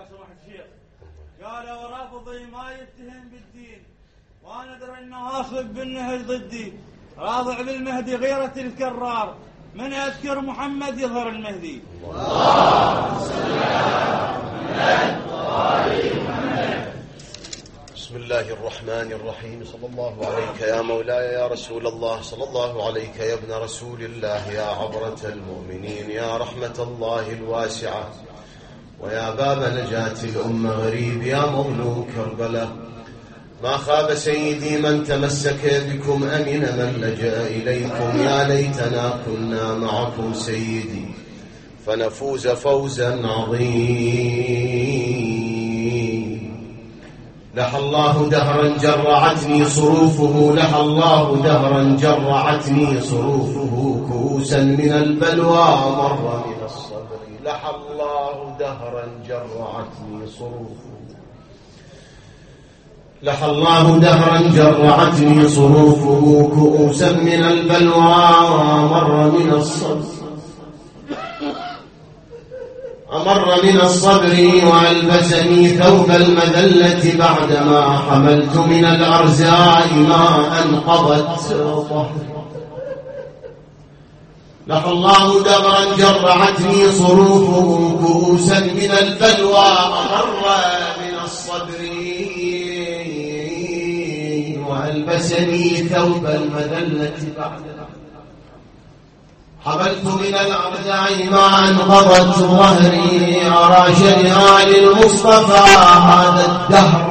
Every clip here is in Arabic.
سماحة الشيخ. قالوا رافضي ما يتهم بالدين، وانا ادري انه اصب بالنهج ضدي، راضع بالمهدي غيرة الكرار، من يذكر محمد يظهر المهدي. بسم الله الرحمن الرحيم. صلى الله عليك يا مولاي يا رسول الله، صلى الله عليك يا ابن رسول الله، يا عبرة المؤمنين، يا رحمة الله الواسعة، ويا باب نجاة الأمة غريب، يا مظلوم كربلاء. ما خاب سيدي من تمسك بكم، أمن من لجأ إليكم، يا ليتنا كنا معكم سيدي فنفوز فوزا عظيما. لحى الله دهرا جرعتني صروفه، لحى الله دهرا جرعتني صروفه، كؤوسا من البلوى مر من الصبر. لحى الله دهرا جرعتني صروفه، لحى الله دهرا جرعتني صروفه، كؤوسا من البلوى مر من الصبر، أمر من الصبر وألبسني ثوب المذلة، بعدما حملت من الأرزاء ما أنقضت ظهري. لحى الله دهرا جرعتني صروفه، كؤوسا من البلوى أمر من الصبر وألبسني ثوب المذلة، بعدما حملت من الأرزاء ما انقضت ظهري. أراش لآل المصطفى هذا الدهر،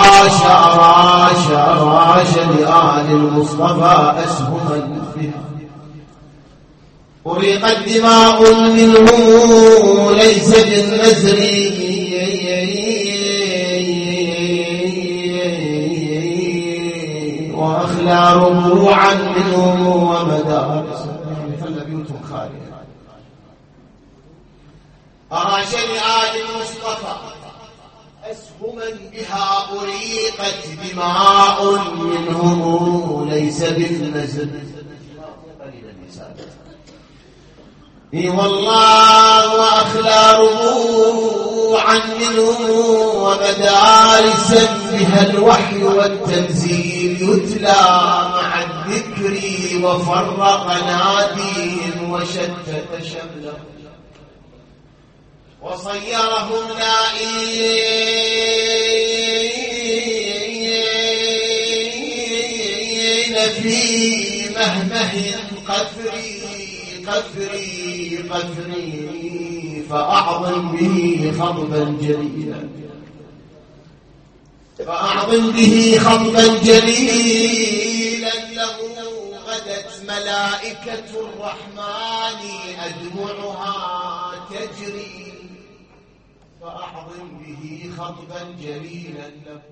أراش لآل المصطفى أسهما فيه، أريقت دماء منهم ليس بالنزر، وأخلى ربوعا منهم ومدارس أراش لآل المصطفى أسهما بها، أريقت دماء منهم ليس بالنزل. اي والله، وأخلى ربوعا منهم ومدارسا بها الوحي والتنزيل يتلى مع الذكر، وفرق ناديهم وشتت شملهم، وصيرهم نائين في مهمه قفري، فأعظم به خطبا جليلا، فأعظم به خطبا جليلا له. غدت ملائكة الرحمن أدمعها تجري، فأعظم به خطبا جليلا له.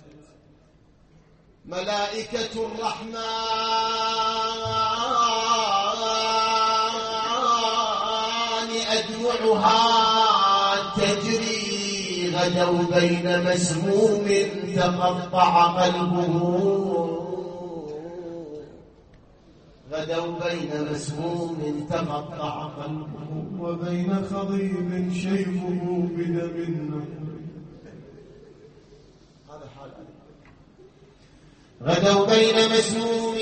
ملائكة الرحمن أدمعها تجري، غدوا بين مسموم تقطع قلبه، غدوا بين مسموم تقطع قلبه، وبين خضيب شيبه بدم النهر. هذا حال غدوا بين مسموم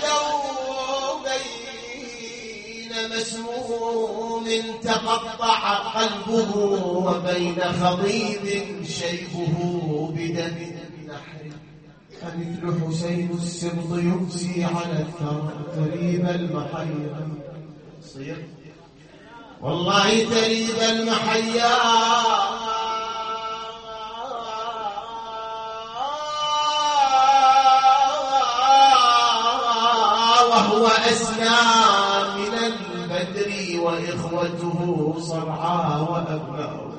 تقطع قلبه، وبين خضيب شيبه بدم النحر. أمثل حسين السبط يمسي على الثرى تريب المحيا، والله تريب المحيا، وهو أسنى من البدر وإخوته صرعى وأبناء،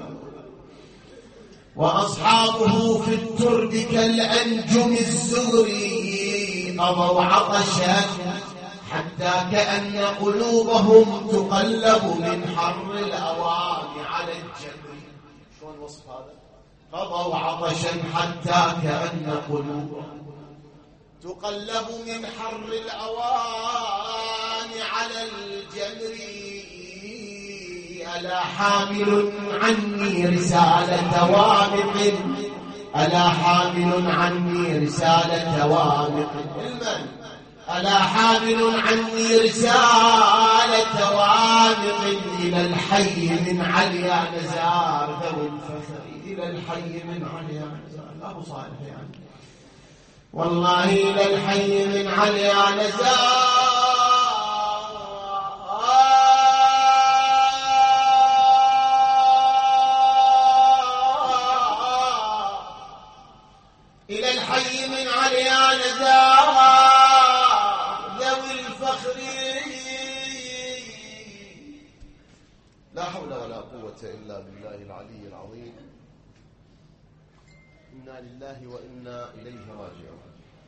وأصحابه في الترب كالأنجم الزغري، قضوا عطشا حتى كأن قلوبهم تقلب من حر الأوان على الجبر. شلون وصف هذا؟ قضوا عطشا حتى كأن قلوبهم تقلب من حر الأوان على الجمر. ألا حامل عني رسالة وامق ألا حامل عني رسالة وامق ألا حامل عني رسالة وامق إلى الحي من عليا نزار ذوي الفخر إلى الحي من عليا نزار أبو صالح يعني والله إلى الحي من عليا نزار إلى الحي من عليا نزار ذوي الفخر لا حول ولا قوة إلا بالله العلي العظيم. إنا لله وإنا إليه راجعون.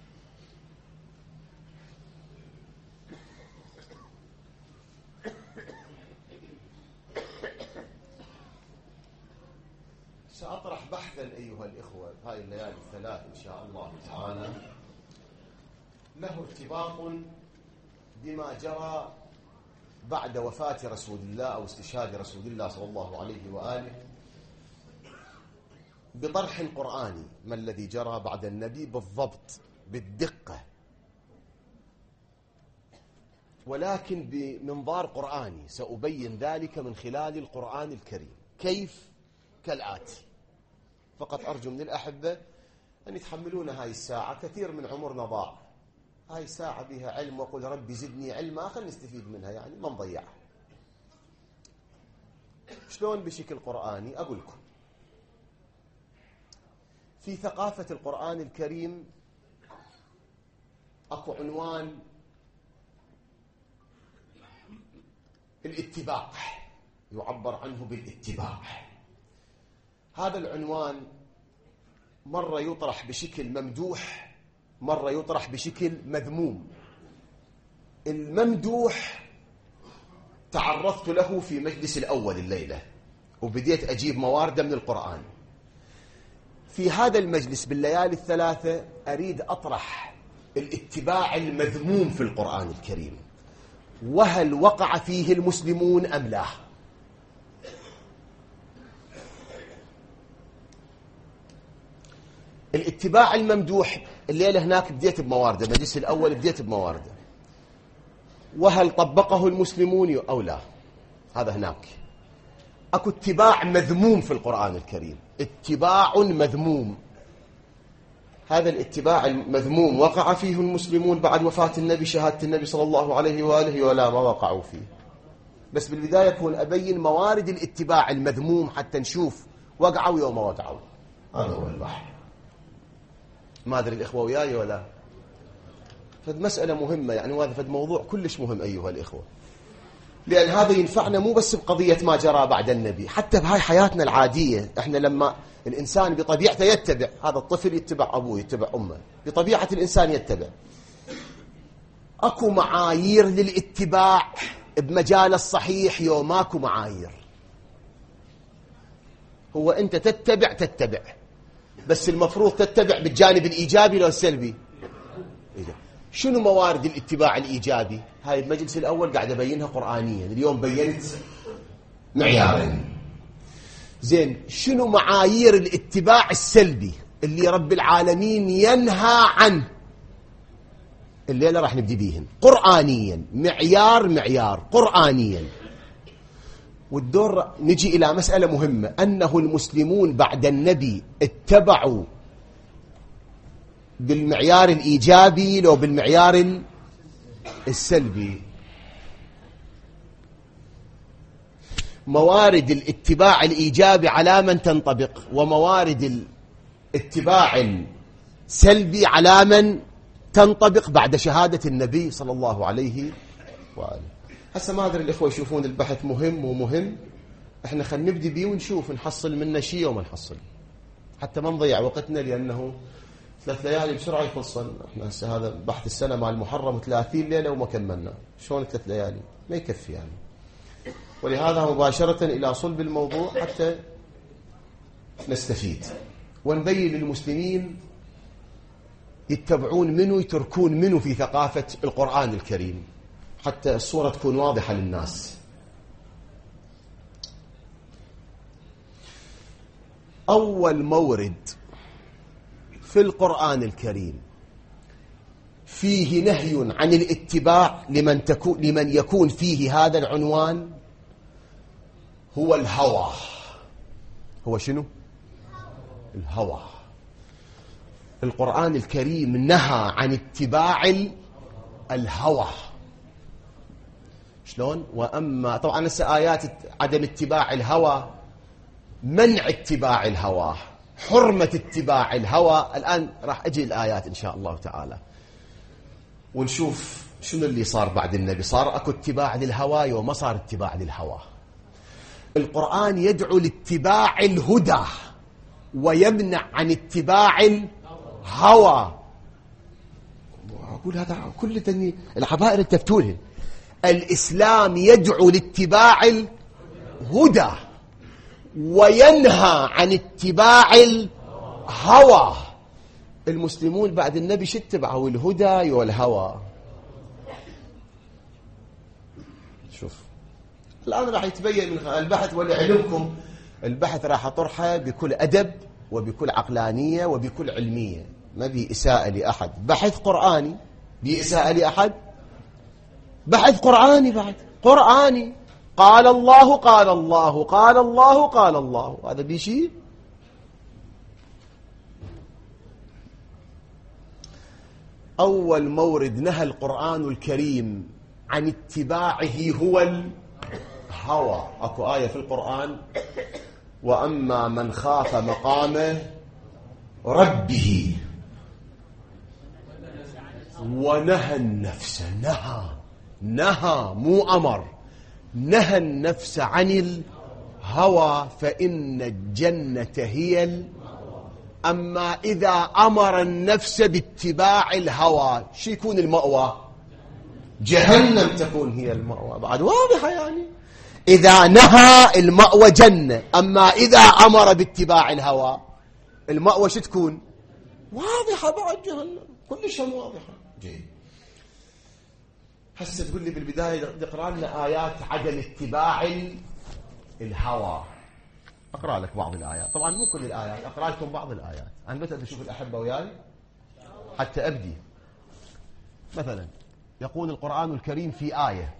سأطرح بحثا أيها الإخوة هاي الليالي الثلاث إن شاء الله تعالى له ارتباط بما جرى بعد وفاة رسول الله أو استشهاد رسول الله صلى الله عليه وآله بطرح قرآني. ما الذي جرى بعد النبي بالضبط بالدقة، ولكن بمنظار قرآني. سأبين ذلك من خلال القرآن الكريم. كيف؟ كالآتي. فقط أرجو من الأحبة أن يتحملون هاي الساعة، كثير من عمرنا ضاع. هاي ساعة بها علم، وقل ربي زدني علما، خلنا نستفيد منها يعني ما نضيعها. شلون؟ بشكل قرآني. أقول لكم في ثقافة القرآن الكريم أكو عنوان الاتباع، يعبر عنه بالاتباع. هذا العنوان مرة يطرح بشكل ممدوح، مرة يطرح بشكل مذموم. الممدوح تعرضت له في مجلس الأول الليلة، وبديت أجيب موارد من القرآن. في هذا المجلس بالليالي الثلاثة أريد أطرح الاتباع المذموم في القرآن الكريم، وهل وقع فيه المسلمون أم لا. الاتباع الممدوح الليلة هناك بديت بموارده، المجلس الأول بديت بموارده، وهل طبقه المسلمون أو لا، هذا هناك. أكو اتباع مذموم في القرآن الكريم، اتباع مذموم. هذا الاتباع المذموم وقع فيه المسلمون بعد وفاة النبي، شهادة النبي صلى الله عليه وآله، ولا ما وقعوا فيه. بس بالبداية كون أبين موارد الاتباع المذموم حتى نشوف وقعوا يوم وقعوا. هذا هو البحث. ما أدري الإخوة وياي ولا. فد مسألة مهمة يعني، وهذا فد موضوع كلش مهم أيها الإخوة، لأن هذا ينفعنا مو بس بقضية ما جرى بعد النبي، حتى بهاي حياتنا العادية. احنا لما الإنسان بطبيعته يتبع، هذا الطفل يتبع أبوه يتبع أمه، بطبيعة الإنسان يتبع. أكو معايير للاتباع بمجال الصحيح، يوم أكو معايير. هو أنت تتبع بس المفروض تتبع بالجانب الإيجابي لو السلبي. شنو موارد الاتباع الإيجابي؟ هاي المجلس الأول قاعد أبينها قرآنيا، اليوم بينت معيارين. زين، شنو معايير الاتباع السلبي اللي رب العالمين ينهى عنه؟ الليلة راح نبدي بيهن قرآنيا، معيار قرآنيا. والدور نجي إلى مسألة مهمة، أنه المسلمون بعد النبي اتبعوا بالمعيار الإيجابي لو بالمعيار السلبي. موارد الاتباع الإيجابي على من تنطبق، وموارد الاتباع السلبي على من تنطبق بعد شهادة النبي صلى الله عليه وآله. هسه ما أدري الإخوة يشوفون البحث مهم ومهم، احنا خلينا نبدي بيه ونشوف نحصل منه شيء وما نحصل، حتى ما نضيع وقتنا، لأنه 3 ليالي بسرعة يخلصن. احنا هسه هذا بحث السنة مع المحرم 30 ليلة وما كملنا، شلون 3 ليالي ما يكفي يعني. ولهذا مباشرة إلى صلب الموضوع حتى نستفيد ونبين للمسلمين يتبعون منه يتركون منه في ثقافة القرآن الكريم، حتى الصورة تكون واضحة للناس. أول مورد في القرآن الكريم فيه نهي عن الاتباع لمن يكون فيه هذا العنوان هو الهوى. هو شنو؟ الهوى. القرآن الكريم نهى عن اتباع الهوى. شلون؟ وأما طبعا هسه آيات عدم اتباع الهوى، منع اتباع الهوى، حرمة اتباع الهوى. الآن راح أجي الآيات إن شاء الله تعالى ونشوف شنو اللي صار بعد النبي. صار أكو اتباع للهوى وما صار اتباع للهوى. القرآن يدعو لاتباع الهدى ويمنع عن اتباع الهوى. أقول هذا كل العبائر التفتولها. الإسلام يدعو لاتباع الهدى وينهى عن اتباع الهوى. المسلمون بعد النبي شو اتبعوا؟ الهدى والهوى. شوف الآن راح يتبين من البحث، ولعلمكم البحث راح أطرحه بكل أدب وبكل عقلانية وبكل علمية، ما بي إساءة لأحد. بحث قرآني بإساءة لأحد، بحث قرآني بعد قرآني. قال الله قال الله قال الله قال الله، هذا بشيء. أول مورد نهى القرآن الكريم عن اتباعه هو الهوى. أكو آية في القرآن: وأما من خاف مقام ربه ونهى النفس. نهى مو أمر، نهى النفس عن الهوى فإن الجنة هي أما إذا أمر النفس باتباع الهوى شو يكون المأوى؟ جهنم تكون هي المأوى. بعد واضحة يعني. إذا نهى المأوى جنة، أما إذا أمر باتباع الهوى المأوى شو تكون؟ واضحة بعد جهنم، كلش واضحة. جيد. هسه تقول لي بالبداية اقرأ لنا آيات عدم اتباع الهوى. أقرأ لك بعض الآيات، طبعا مو كل الآيات، أقرأ لكم بعض الآيات. أنا متى أشوف الأحبة وياي حتى أبدي. مثلا يقول القرآن الكريم في آية: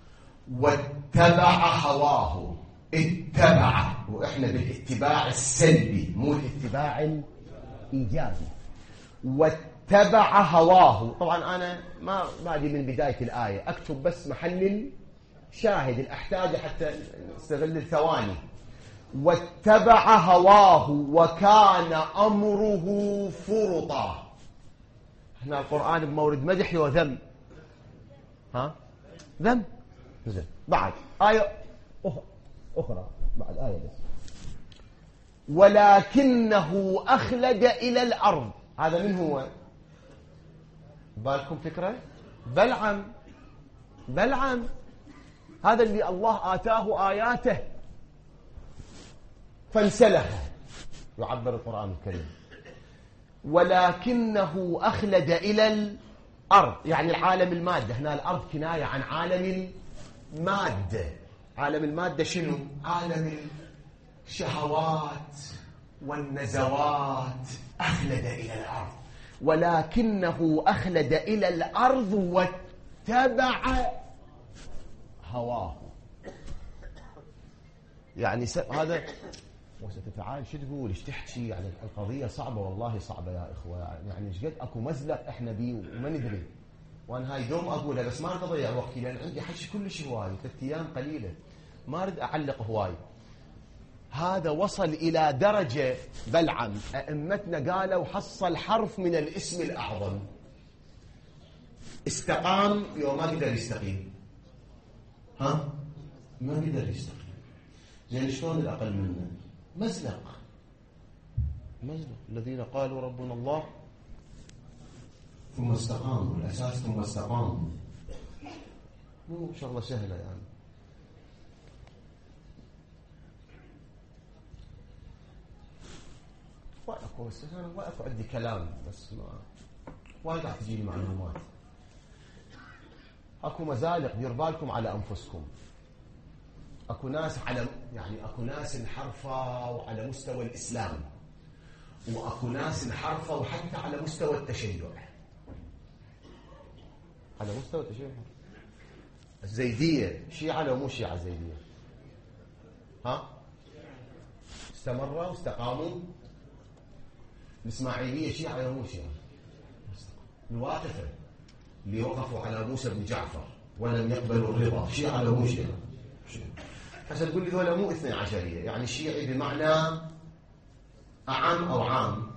واتبع هواه. اتبع، وإحنا بالاتباع السلبي مو الاتباع الإيجابي. واتبع هواه. طبعا أنا ما أجي من بداية الآية، أكتب بس محل شاهد الأحتاج حتى نستغل الثواني. واتبع هواه وكان أمره فرطا. هنا القرآن بمورد مدح وذم. ها؟ ذم. زين. بعد آية أخرى، بعد آية بس: ولكنه أخلد إلى الأرض. هذا من هو؟ بالكم فكرة؟ بلعم. هذا اللي الله آتاه آياته فانسلخ، يعبر القرآن الكريم. ولكنه أخلد إلى الأرض، يعني العالم المادة. هنا الأرض كناية عن عالم المادة. عالم المادة شنو؟ عالم الشهوات والنزوات. أخلد إلى الأرض. ولكنه أخلد إلى الأرض واتبع هواه. يعني هذا وستتعال شو تقول ايش تحكي؟ يعني القضية صعبة، والله صعبة يا إخوة. يعني ايش قد أكو مزلق إحنا بيه وما ندري. وأنا هاي دوم أقولها بس ما أريد أضيع وقتي، لأن عندي حكي كلش هواي، 3 أيام قليلة، ما أريد أعلق هواي. هذا وصل إلى درجة بلعم أئمتنا قالوا حصل حرف من الاسم الأعظم. استقام يوم ما قدر يستقيم. ها؟ ما قدر يستقيم. زين شلون الأقل منه؟ مزلق. الذين قالوا ربنا الله ثم استقاموا. الأساس ثم استقاموا، مو شغلة سهلة يعني. واقف بس أنا واقف عندي كلام بس ما وايد راح تجيني معلومات. اكو مزالق، دير بالكم على أنفسكم. اكو ناس اكو ناس انحرفوا على مستوى الاسلام، واكو ناس انحرفوا حتى على مستوى التشيع. على مستوى التشيع الزيديه شيعه لو مو شيعه زيديه؟ ها؟ استمروا واستقاموا. الاسماعيليه شيعه لو مو شيعه؟ الواقفه اللي وقفوا على موسى بن جعفر ولم يقبلوا الرضا شيعه لو مو شيعه؟ هسه تقول لي ذولا مو 12 يعني شيعي بمعنى أعم أو عام.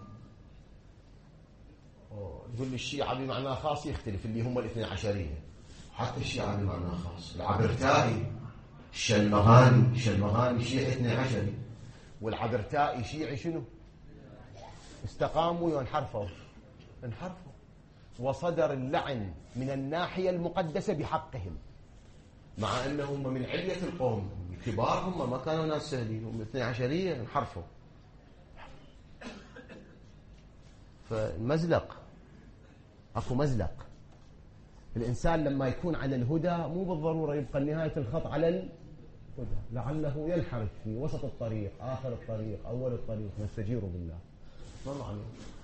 تقول لي الشيعة بمعنى خاص يختلف، اللي هم 12. حتى الشيعة بمعنى خاص العبرتائي الشلمغاني شيعي 12، والعبرتائي شيعي شنو؟ استقاموا وانحرفوا وصدر اللعن من الناحية المقدسة بحقهم، مع أنهم من علية القوم كبار، هم ما كانوا ناس سهلين، هم 12 انحرفوا. فالمزلق اكو مزلق. الانسان لما يكون على الهدى مو بالضروره يبقى نهايه الخط على الهدى، لعله ينحرف في وسط الطريق، اخر الطريق، اول الطريق. نستجير بالله ما معنى.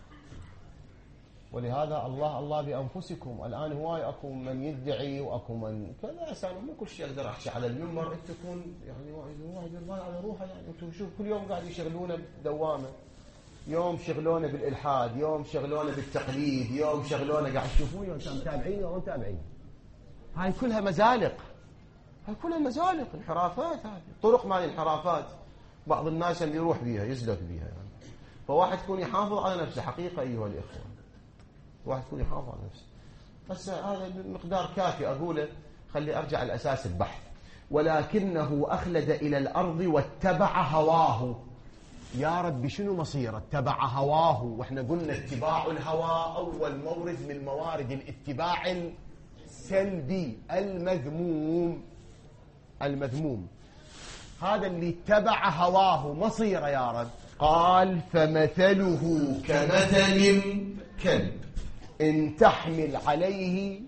ولهذا الله بانفسكم. الان هواي اكو من يدعي واكو من كذا. اساسا مو كل شيء اقدر احكي على المنبر. انت تكون يعني واحد يرضى على روحه. يعني انتم شوف كل يوم قاعد يشغلونه بدوامه، يوم شغلونه بالالحاد، يوم شغلونه بالتقليد، يوم شغلونه قاعد تشوفون انتم متابعين او متابعين. هاي كلها مزالق، انحرافات. هذه طرق مال الانحرافات. بعض الناس اللي يروح بيها يزلق بيها يعني. فواحد يكون يحافظ على نفسه حقيقه ايها الاخوه، واحد يكون يحافظ على نفسه. بس هذا المقدار كافي اقوله. خلي ارجع لاساس البحث. ولكنه اخلد الى الارض واتبع هواه. يا رب شنو مصيره؟ اتبع هواه. واحنا قلنا اتباع الهوى اول مورد من موارد الاتباع السلبي المذموم. هذا اللي اتبع هواه مصيره يا رب. قال فمثله كمثل الكلب إن تحمل عليه.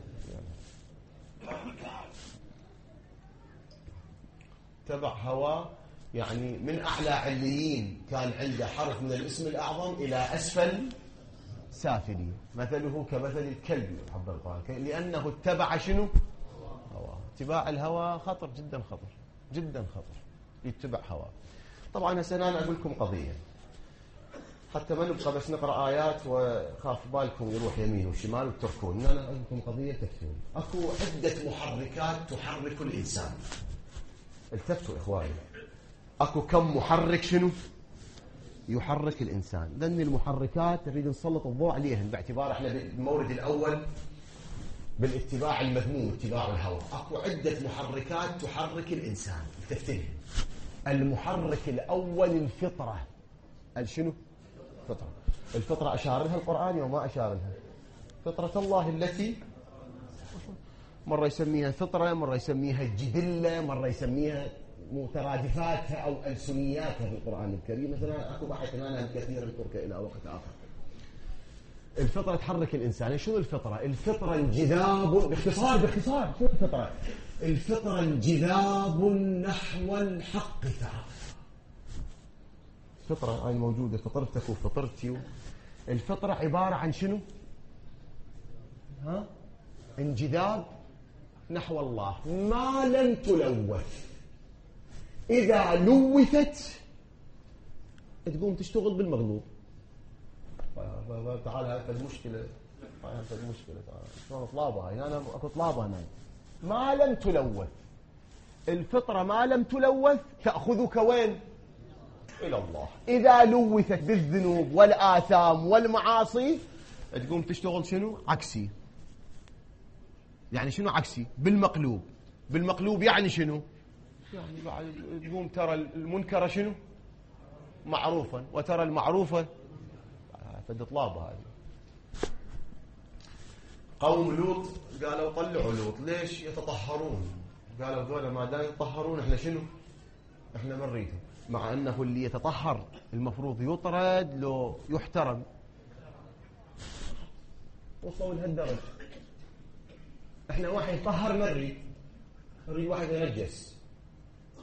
تبع هواه يعني من أعلى عليين كان عنده حرف من الاسم الأعظم إلى أسفل سافلي. مثله كمثل الكلب حب القرآن، لأنه اتبع شنو؟ هواه. اتباع الهوى خطر جدا خطر. يتبع هواه. طبعا هسه أنا أقول لكم قضية حتى ما نبقى بس نقرأ آيات وخاف بالكم يروح يمين وشمال وتركون. أنا أقول لكم قضية تكفون. أكو عدة محركات تحرك الإنسان. التفتوا إخواني. أكو كم محرك شنو يحرك الإنسان. لأن المحركات نريد نسلط الضوء عليهن باعتبار احنا بالمورد الأول بالاتباع المذموم اتباع الهوى. أكو عدة محركات تحرك الإنسان. التفتين. المحرك الأول الفطرة. شنو؟ الفطرة أشار لها القرآن وما أشار لها. فطرة الله التي مرة يسميها فطرة، مرة يسميها الجبلة، مرة يسميها مترادفاتها أو ألسنياتها في القرآن الكريم. مثلا أكو بحث عنها كثيرا نترك إلى وقت آخر. الفطرة تحرك الإنسان. شنو الفطرة؟ الفطرة انجذاب باختصار شنو الفطرة؟ الفطرة انجذاب نحو الحق تعالى. الفطرة هاي موجودة، فطرتك وفطرتي. الفطرة عبارة عن شنو؟ انجذاب نحو الله ما لم تلوث. إذا لوثت تقوم تشتغل بالمغلوب. تعال هاي المشكلة. شلون طلابة هاي؟ أنا أكو طلابة هنا. ما لم تلوث. الفطرة ما لم تلوث تأخذك وين؟ إلى الله. إذا لوثت بالذنوب والآثام والمعاصي تقوم تشتغل شنو؟ عكسي. يعني شنو عكسي؟ بالمقلوب يعني شنو؟ يعني بعد تقوم ترى المنكر شنو؟ معروفا، وترى المعروفة فد طلابة هذه. قوم لوط قالوا طلعوا لوط. ليش؟ يتطهرون. قالوا ذولا ما دام يتطهرون احنا شنو؟ احنا ما نريدهم. مع انه اللي يتطهر المفروض يطرد لو يحترم. وصلوا لهالدرجة. احنا واحد يطهر ما نريد واحد ينجس.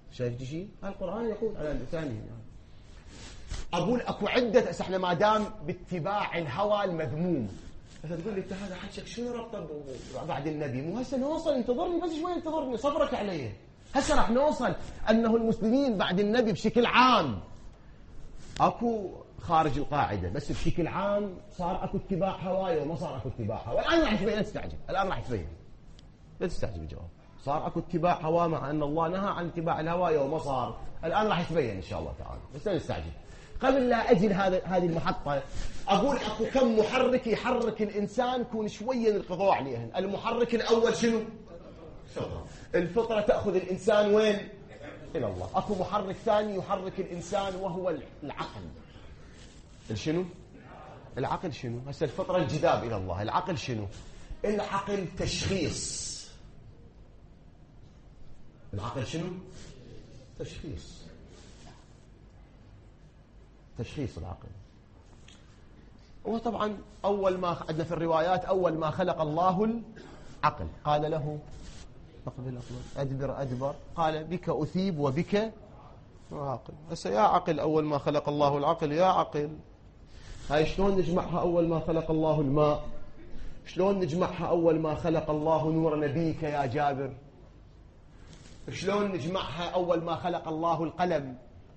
شايف شيء؟ القرآن يقول على لسانه. أقول أكو عدة، احنا ما دام باتباع الهوى المذموم. بس تقول لي هذا حكيك شنو ربطه بعد النبي؟ مو هسه نوصل، انتظرني بس شوي، انتظرني صبرك علي. هسه راح نوصل أنه المسلمين بعد النبي بشكل عام أكو خارج القاعدة، بس بشكل عام صار أكو اتباع هواية وما صار أكو اتباع هواية. الآن راح تبين، لا تستعجل، الآن راح تبين، لا تستعجل الجواب. صار أكو اتباع هواء مع أن الله نهى عن اتباع الهواية وما صار. الآن راح تبين إن شاء الله تعالى، بس لا نستعجل. قبل لا أجي هذه المحطة أقول أكو كم محرك يحرك الإنسان كون شوية نركضوا عليهن. المحرك الأول شنو؟ الفطرة تأخذ الإنسان وين؟ إلى الله. أكو محرك ثاني يحرك الإنسان وهو العقل. شنو؟ العقل شنو؟ هسه الفطرة الجذاب إلى الله. العقل شنو؟ العقل تشخيص. العقل شنو؟ تشخيص. تشخيص العقل. وطبعا أول ما عندنا في الروايات أول ما خلق الله العقل قال له أقبل أدبر أدبر، قال بك أثيب وبك عاقل. هسه يا عقل أول ما خلق الله العقل، يا عقل هاي شلون نجمعها؟ أول ما خلق الله الماء، شلون نجمعها؟ أول ما خلق الله نور نبيك يا جابر. شلون نجمعها؟ أول ما خلق الله القلم.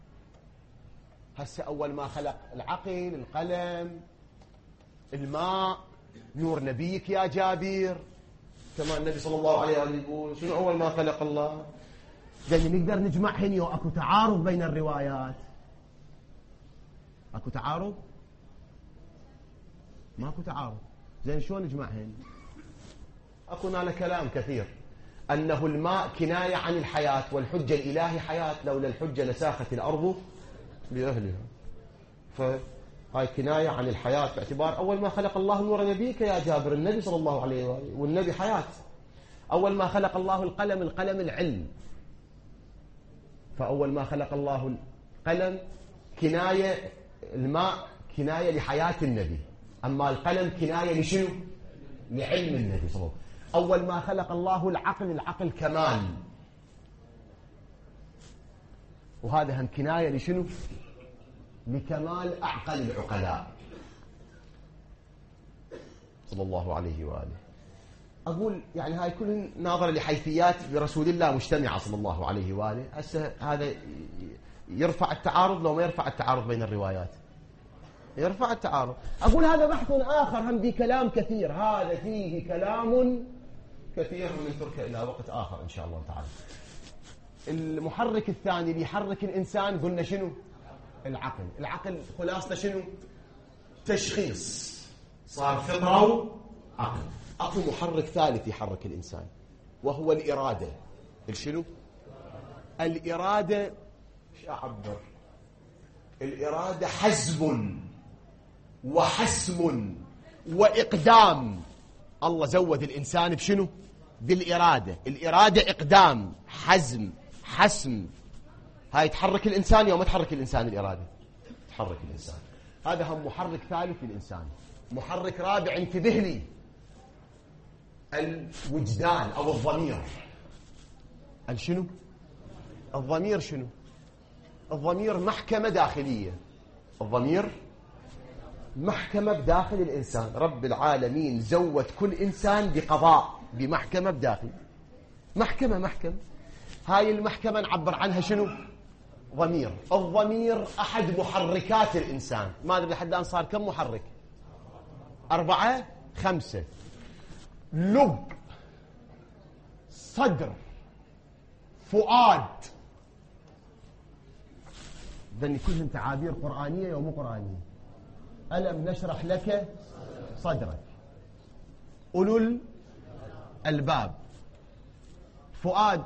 هسه أول ما خلق العقل، القلم، الماء، نور نبيك يا جابر. كما النبي صلى الله عليه وسلم يقول شنو أول ما خلق الله؟ لأن نقدر نجمعهن. أكو تعارض بين الروايات. أكو تعارض؟ ماكو تعارض. زين شلون نجمعهن؟ أكو هنا كلام كثير أنه الماء كناية عن الحياة، والحجة الإلهي حياة، لولا الحجة لساخت الأرض لأهلها. فهاي كناية عن الحياة باعتبار أول ما خلق الله نور نبيك يا جابر، النبي صلى الله عليه وآله، والنبي حياة. أول ما خلق الله القلم، القلم العلم، فأول ما خلق الله القلم كناية، الماء كناية لحياة النبي، أما القلم كناية لشنو؟ لعلم النبي صلى الله عليه وسلم. أول ما خلق الله العقل، العقل كمال، وهذا هم كناية لشنو؟ لكمال أعقل العقلاء صلى الله عليه وآله. أقول يعني هاي كل ناظرة لحيثيات برسول الله مجتمعة صلى الله عليه وآله. هسه هذا يرفع التعارض لو ما يرفع التعارض بين الروايات؟ يرفع التعارض. أقول هذا بحث آخر هم بكلام كثير، هذا فيه كلام كثير ونتركه إلى وقت آخر إن شاء الله تعالى. المحرك الثاني اللي يحرك الإنسان قلنا شنو؟ العقل. العقل خلاصته شنو؟ تشخيص. صار فطرة وعقل. أكو محرك ثالث يحرك الإنسان وهو الإرادة. شنو؟ الإرادة ايش أعبر؟ الإرادة حزم وحسم وإقدام. الله زود الإنسان بشنو؟ بالإرادة. الإرادة إقدام، حزم، حسم. هاي تحرك الإنسان يوم تحرك الإنسان الإرادة، تحرك الإنسان. هذا هم محرك ثالث للإنسان. محرك رابع انتبه لي، الوجدان أو الضمير. شنو؟ الضمير شنو؟ الضمير محكمة داخلية. الضمير محكمة بداخل الإنسان. رب العالمين زود كل إنسان بقضاء، بمحكمة بداخل. محكمة هاي المحكمة نعبر عنها شنو؟ ضمير. الضمير أحد محركات الإنسان. ما أدري لحد الآن صار كم محرك؟ 4 5. لب، صدر، فؤاد. ذني كلهم تعابير قرآنية ومو قرآنية. ألم نشرح لك صدرك. أولو الألباب. فؤاد،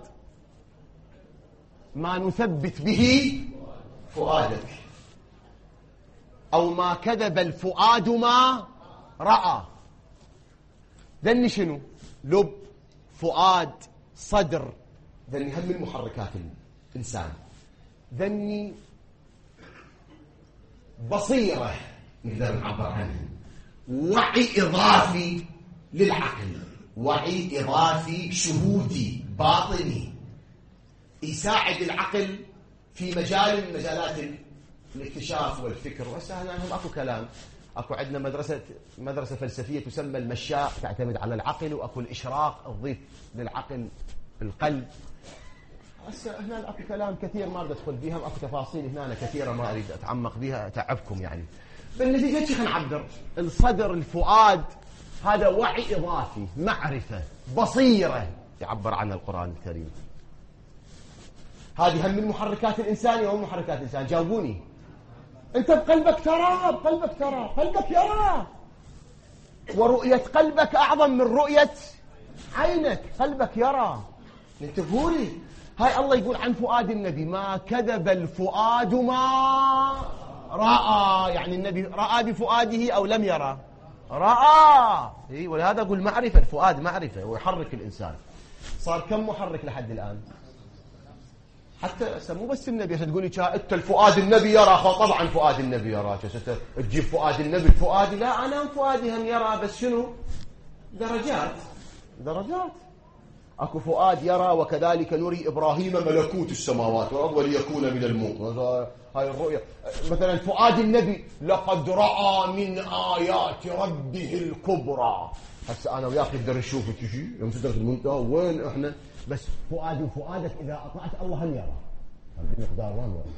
ما نثبت به فؤادك، أو ما كذب الفؤاد ما رأى. ذني شنو؟ لب، فؤاد، صدر. ذني هم من محركات الإنسان. ذني بصيرة نقدر نعبر عنه. وعي إضافي للعقل، وعي إضافي شهودي باطني. يساعد العقل في مجال من مجالات الاكتشاف والفكر. وهسه هنا اكو كلام، اكو عندنا مدرسه فلسفيه تسمى المشاء تعتمد على العقل، واكو الاشراق تضيف للعقل القلب. هسه هنا اكو كلام كثير ما بدي ادخل فيها، واكو تفاصيل هنا كثيره ما اريد اتعمق بها اتعبكم يعني. بالنتيجه خلينا نعبر الصدر الفؤاد هذا وعي اضافي، معرفه، بصيره يعبر عنها القرآن الكريم. هذه هم من محركات الإنسان أو محركات الإنسان؟ جاوبوني. أنت بقلبك ترى، بقلبك ترى، قلبك يرى، ورؤية قلبك أعظم من رؤية عينك. قلبك يرى. انتبهوا لي، هاي الله يقول عن فؤاد النبي ما كذب الفؤاد ما رأى. يعني النبي رأى بفؤاده أو لم يرى؟ رأى. ولهذا أقول معرفة، الفؤاد معرفة ويحرك الإنسان. صار كم محرك لحد الآن؟ حتى مو بس النبي عشان تقولي انت الفؤاد النبي يرى، طبعا فؤاد النبي يرى، تجيب فؤاد النبي الفؤادي، لا انا فؤادي هم يرى، بس شنو؟ درجات. اكو فؤاد يرى وكذلك نري ابراهيم ملكوت السماوات والارض وليكون من الموقنين. هاي الرؤيه. مثلا فؤاد النبي لقد راى من ايات ربه الكبرى. هسه انا وياك نقدر نشوف تجي يوم سدرة المنتهى وين احنا، بس فؤادي وفؤادك اذا اطلعت الله هم يرى. مقدار ما يرى.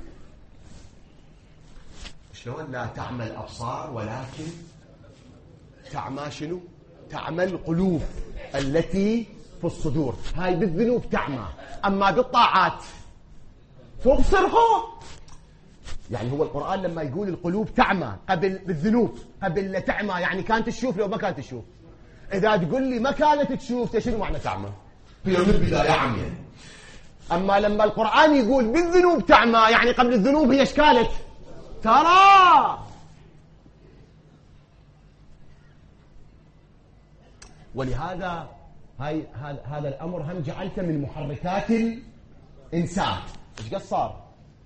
شلون؟ لا تعمى الابصار ولكن تعمى شنو؟ تعمى القلوب التي في الصدور. هاي بالذنوب تعمى، اما بالطاعات تبصرها. يعني هو القرآن لما يقول القلوب تعمى قبل بالذنوب، قبل لا تعمى يعني كانت تشوف لو ما كانت تشوف. إذا تقول لي ما كانت تشوف شنو معنى تعمى؟ هي من البداية عمية. أما لما القرآن يقول بالذنوب تعمى يعني قبل الذنوب هي ايش كانت؟ ترى. ولهذا هذا الأمر هم جعلته من محركات الإنسان. ايش قد صار؟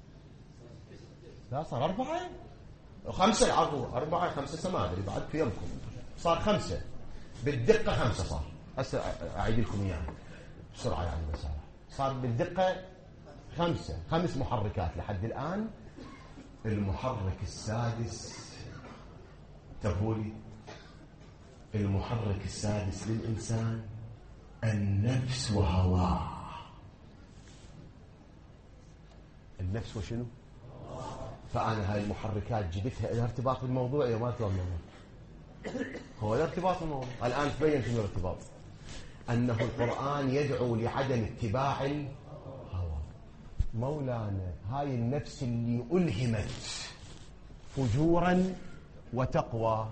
لا صار 4 5 عرضوا 4 5 ما ادري بعد في يومكم صار 5 بالدقه 5 صار. هسه اعيد لكم اياها بسرعه يعني بس صار بالدقه 5 محركات لحد الان. المحرك السادس تقولي المحرك السادس للانسان النفس وهواه. النفس وشنو؟ فأنا هاي المحركات جبتها إلى ارتباط بالموضوع يا ما تلوم هو الارتباط بالموضوع. الآن تبين شنو الارتباط، أنه القرآن يدعو لعدم اتباع الهوى. مولانا هاي النفس اللي ألهمت فجورا وتقوى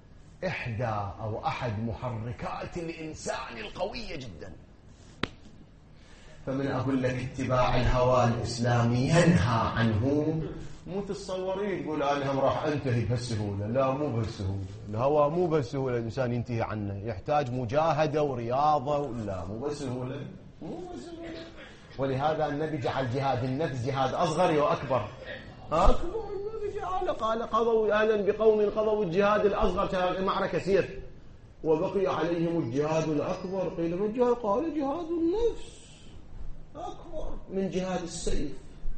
أحد محركات الإنسان القوية جدا. فمن أقول لك اتباع الهوى الإسلامي ينهى عنه. مو تتصورين تقول أنا هم راح أنتهي بهالسهولة، لا مو بهالسهولة. الهوى مو بهالسهولة الإنسان ينتهي عنه، يحتاج مجاهدة ورياضة. لا مو بهالسهولة، مو بهالسهولة. ولهذا النبي جعل جهاد النفس جهاد أصغر وأكبر. أكبر النبي جعل قال قضوا أهلا بقوم قضوا الجهاد الأصغر معركة سيف وبقي عليهم الجهاد الأكبر. قيل من جهاد؟ قال جهاد النفس أكبر من جهاد السيف.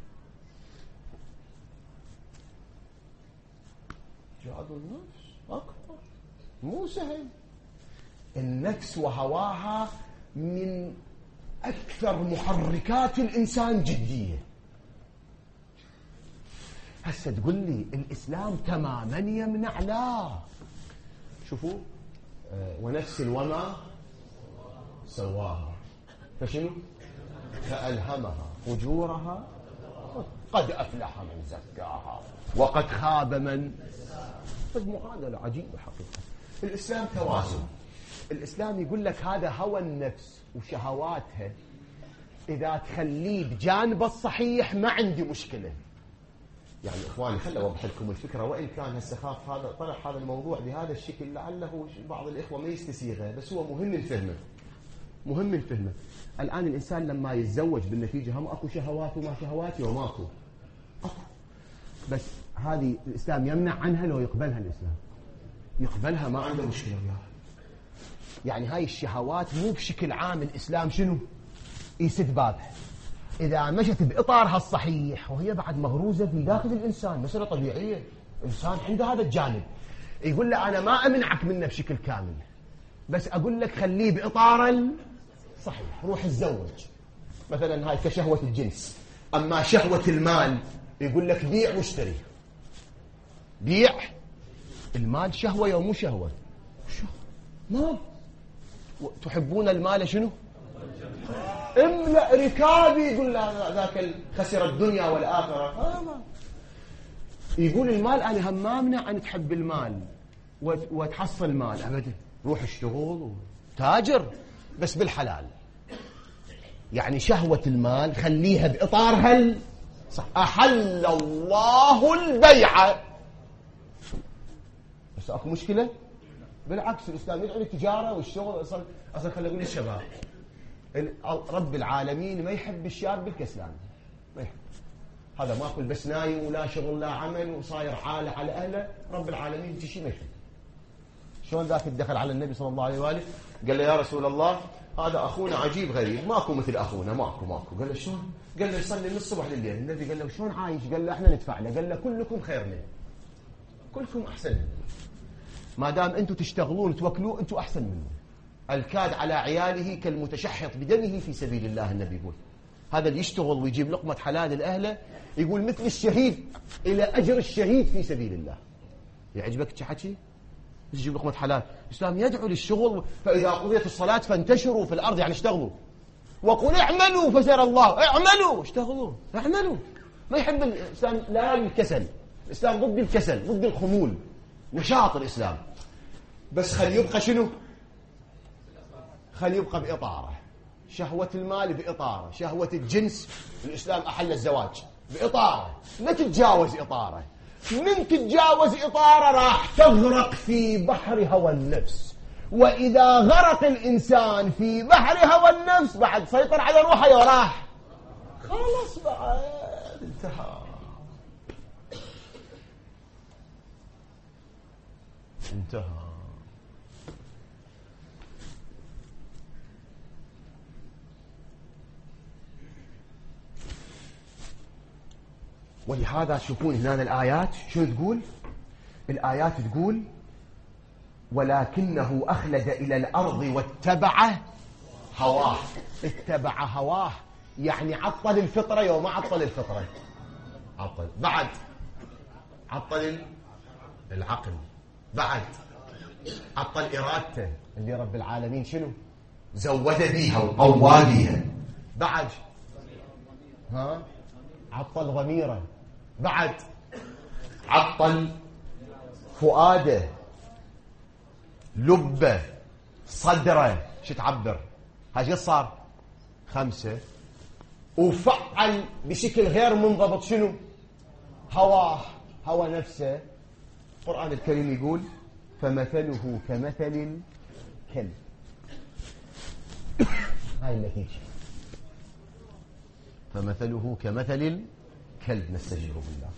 جهاد النفس أكبر، مو سهل. النفس وهواها من أكثر محركات الإنسان جدية. هسه تقول لي الإسلام تماما يمنع، لا. شوفوا ونفس وما سواها فشنو؟ فألهمها فجورها قد أفلح من زكاها وقد خاب من. معادلة عجيبة حقيقة. الإسلام توازن. الإسلام يقول لك هذا هوى النفس وشهواتها إذا تخليه بجانب الصحيح ما عندي مشكلة. يعني إخواني خلوا أوضح لكم الفكرة، وإن كان هالسخاف هذا طرح هذا الموضوع بهذا الشكل لعله بعض الإخوة ما يستسيغه، بس هو مهم الفهمه. مهم الفهمه. الآن الإنسان لما يتزوج بالنتيجة هم أكو شهوات وما شهوات وماكو أكو، بس هذه الإسلام يمنع عنها لو يقبلها الإسلام. يقبلها ما عنده مشكلة وياها. يعني هاي الشهوات مو بشكل عام الإسلام شنو؟ يسد بابها. إذا مشت بإطارها الصحيح وهي بعد مغروزة في داخل الإنسان، مسألة طبيعية، إنسان عنده هذا الجانب، يقول له أنا ما أمنعك منه بشكل كامل، بس أقول لك خليه بإطار الصحيح، روح الزوج مثلا، هاي كشهوة الجنس. أما شهوة المال يقول لك بيع واشتري. بيع المال شهوة يوم مو شهوة؟ مال. تحبون المال شنو؟ املأ ركابي، يقول ذاك خسر الدنيا والآخرة. يقول المال أنا هم ما أمنع أن تحب المال وتحصل مال أبدا، روح اشتغل وتاجر بس بالحلال. يعني شهوة المال خليها بإطارها صح. أحل الله البيع، بس أكو مشكلة. بالعكس الإسلام يدعو للتجارة والشغل. أصلا خلي أقول للشباب، رب العالمين ما يحب الشاب الكسلان، ما يحب هذا، ما أكل بس نايم ولا شغل لا عمل وصاير عالة على أهله. رب العالمين شيء ما يحب. شلون ذاك الدخل على النبي صلى الله عليه وآله قال له يا رسول الله هذا أخونا عجيب غريب، ماكو مثل أخونا، ماكو. قال له شلون؟ قال له يصلي من الصبح لليل. النبي قال له شلون عايش؟ قال له احنا ندفع له. قال له كلكم خير لنا، كلكم أحسن لنا، ما دام أنتم تشتغلون توكلوا أنتم أحسن منه. الكاد على عياله كالمتشحط بدمه في سبيل الله. النبي يقول هذا اللي يشتغل ويجيب لقمة حلال لأهله يقول مثل الشهيد، إلى أجر الشهيد في سبيل الله. يعجبك حكي؟ تجيب لقمة حلال. الإسلام يدعو للشغل، فإذا قضيت الصلاة فانتشروا في الأرض، يعني اشتغلوا. وقل اعملوا فسيرى الله. اعملوا، اشتغلوا، اعملوا. ما يحب الإسلام لا الكسل. الإسلام ضد الكسل، ضد الخمول، نشاط الإسلام. بس خلي يبقى شنو؟ خلي يبقى بإطاره. شهوة المال بإطاره، شهوة الجنس الإسلام أحل الزواج بإطاره، لا تتجاوز إطاره. من تتجاوز إطاره راح تغرق في بحر هوى النفس. وإذا غرق الإنسان في بحر هوى النفس بعد سيطر على روحه وراح خلاص بعد انتهى. ولهذا تشوفون هنا الآيات شو تقول؟ الآيات تقول ولكنه أخلد إلى الأرض واتبع هواه. اتبع هواه يعني عطل الفطرة. يوم ما عطل الفطرة عطل بعد، عطل العقل بعد، عطل إرادته اللي رب العالمين شنو زود بيها وقوى بيها بعد، عطل ضميره بعد، عطل فؤاده، لبه، صدره. شو تعبر؟ هاي صار 5. وفعل بشكل غير منضبط شنو؟ هواه، هوى نفسه. القرآن الكريم يقول فمثله كمثل الكلب. هاي النتيجة، فمثله كمثل الكلب. نستجير بالله.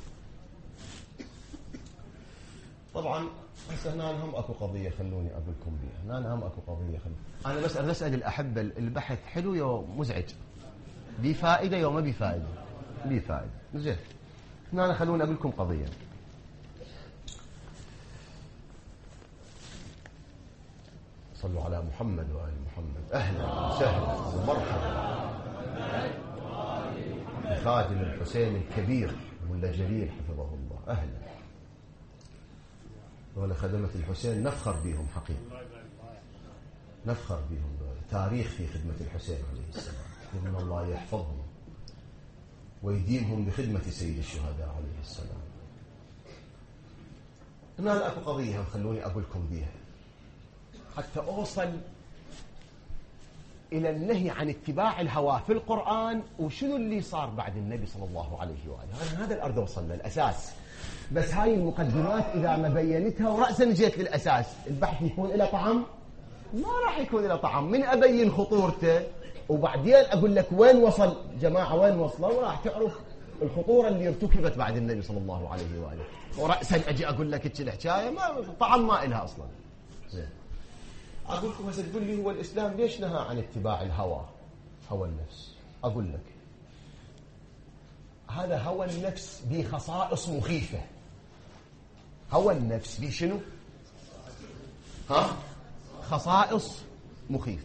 طبعا هسه هنا هم اكو قضيه، خلوني اقول لكم بيها. هنا هم اكو قضيه، انا بس اسال الاحبه البحث حلو يا مزعج؟ بي فائده يا ما بي فائده؟ بي فائده. زين هنا خلوني اقول لكم قضيه. صلوا على محمد وآل محمد. اهلا وسهلا ومرحبا بخادم الحسين الكبير ولا جليل حفظه الله. اهلا. ولا خدمة الحسين نفخر بهم حقيقة، نفخر بهم. تاريخ في خدمة الحسين عليه السلام. إن الله يحفظهم ويديمهم بخدمة سيد الشهداء عليه السلام. هنا أكو قضية خلوني أقول لكم بيها حتى أوصل إلى النهي عن اتباع الهوى في القرآن. وشنو اللي صار بعد النبي صلى الله عليه وآله. هذا الأرض وصلنا الأساس. بس هاي المقدمات إذا ما بينتها ورأسا جيت للأساس، البحث يكون له طعم؟ ما راح يكون له طعم. من أبين خطورته وبعدين أقول لك وين وصل جماعة، وين وصلوا، وراح تعرف الخطورة اللي ارتكبت بعد النبي صلى الله عليه وآله. ورأسا أجي أقول لك الحكاية ما طعم ما إلها أصلا. زين أقول لكم هسه تقول لي هو الإسلام ليش نهى عن اتباع الهوى، هوى النفس؟ أقول لك هذا هوى النفس بخصائص مخيفة. هوى النفس بشنو؟ خصائص مخيفة.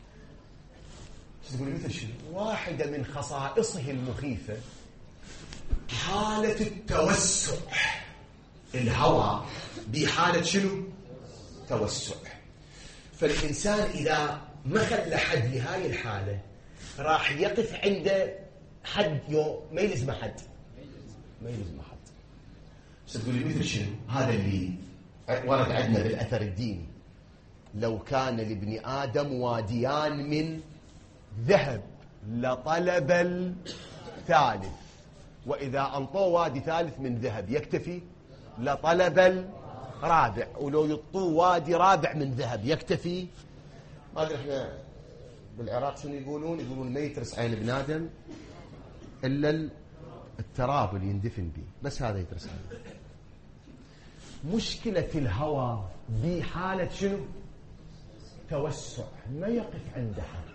تقول مثل شنو؟ واحدة من خصائصه المخيفة حالة التوسع. الهوى بحالة شنو؟ توسع. فالإنسان إذا ما خلى حد لهاي الحالة راح يقف عند حد ما يلزم حد. ما يلزم حد. ستقول لي مثل شنو؟ هذا اللي ورد عندنا بالأثر الديني: لو كان لابن آدم واديان من ذهب لطلب الثالث، وإذا أنطوا وادي ثالث من ذهب يكتفي؟ لطلب الرابع، ولو يطوا وادي رابع من ذهب يكتفي؟ ما أدري إحنا بالعراق شنو يقولون؟ يقولون ما يترس عين ابن آدم إلا التراب اللي يندفن به، بس هذا يترس عين. مشكلة الهوى بحالة شنو؟ توسع، ما يقف عند حد.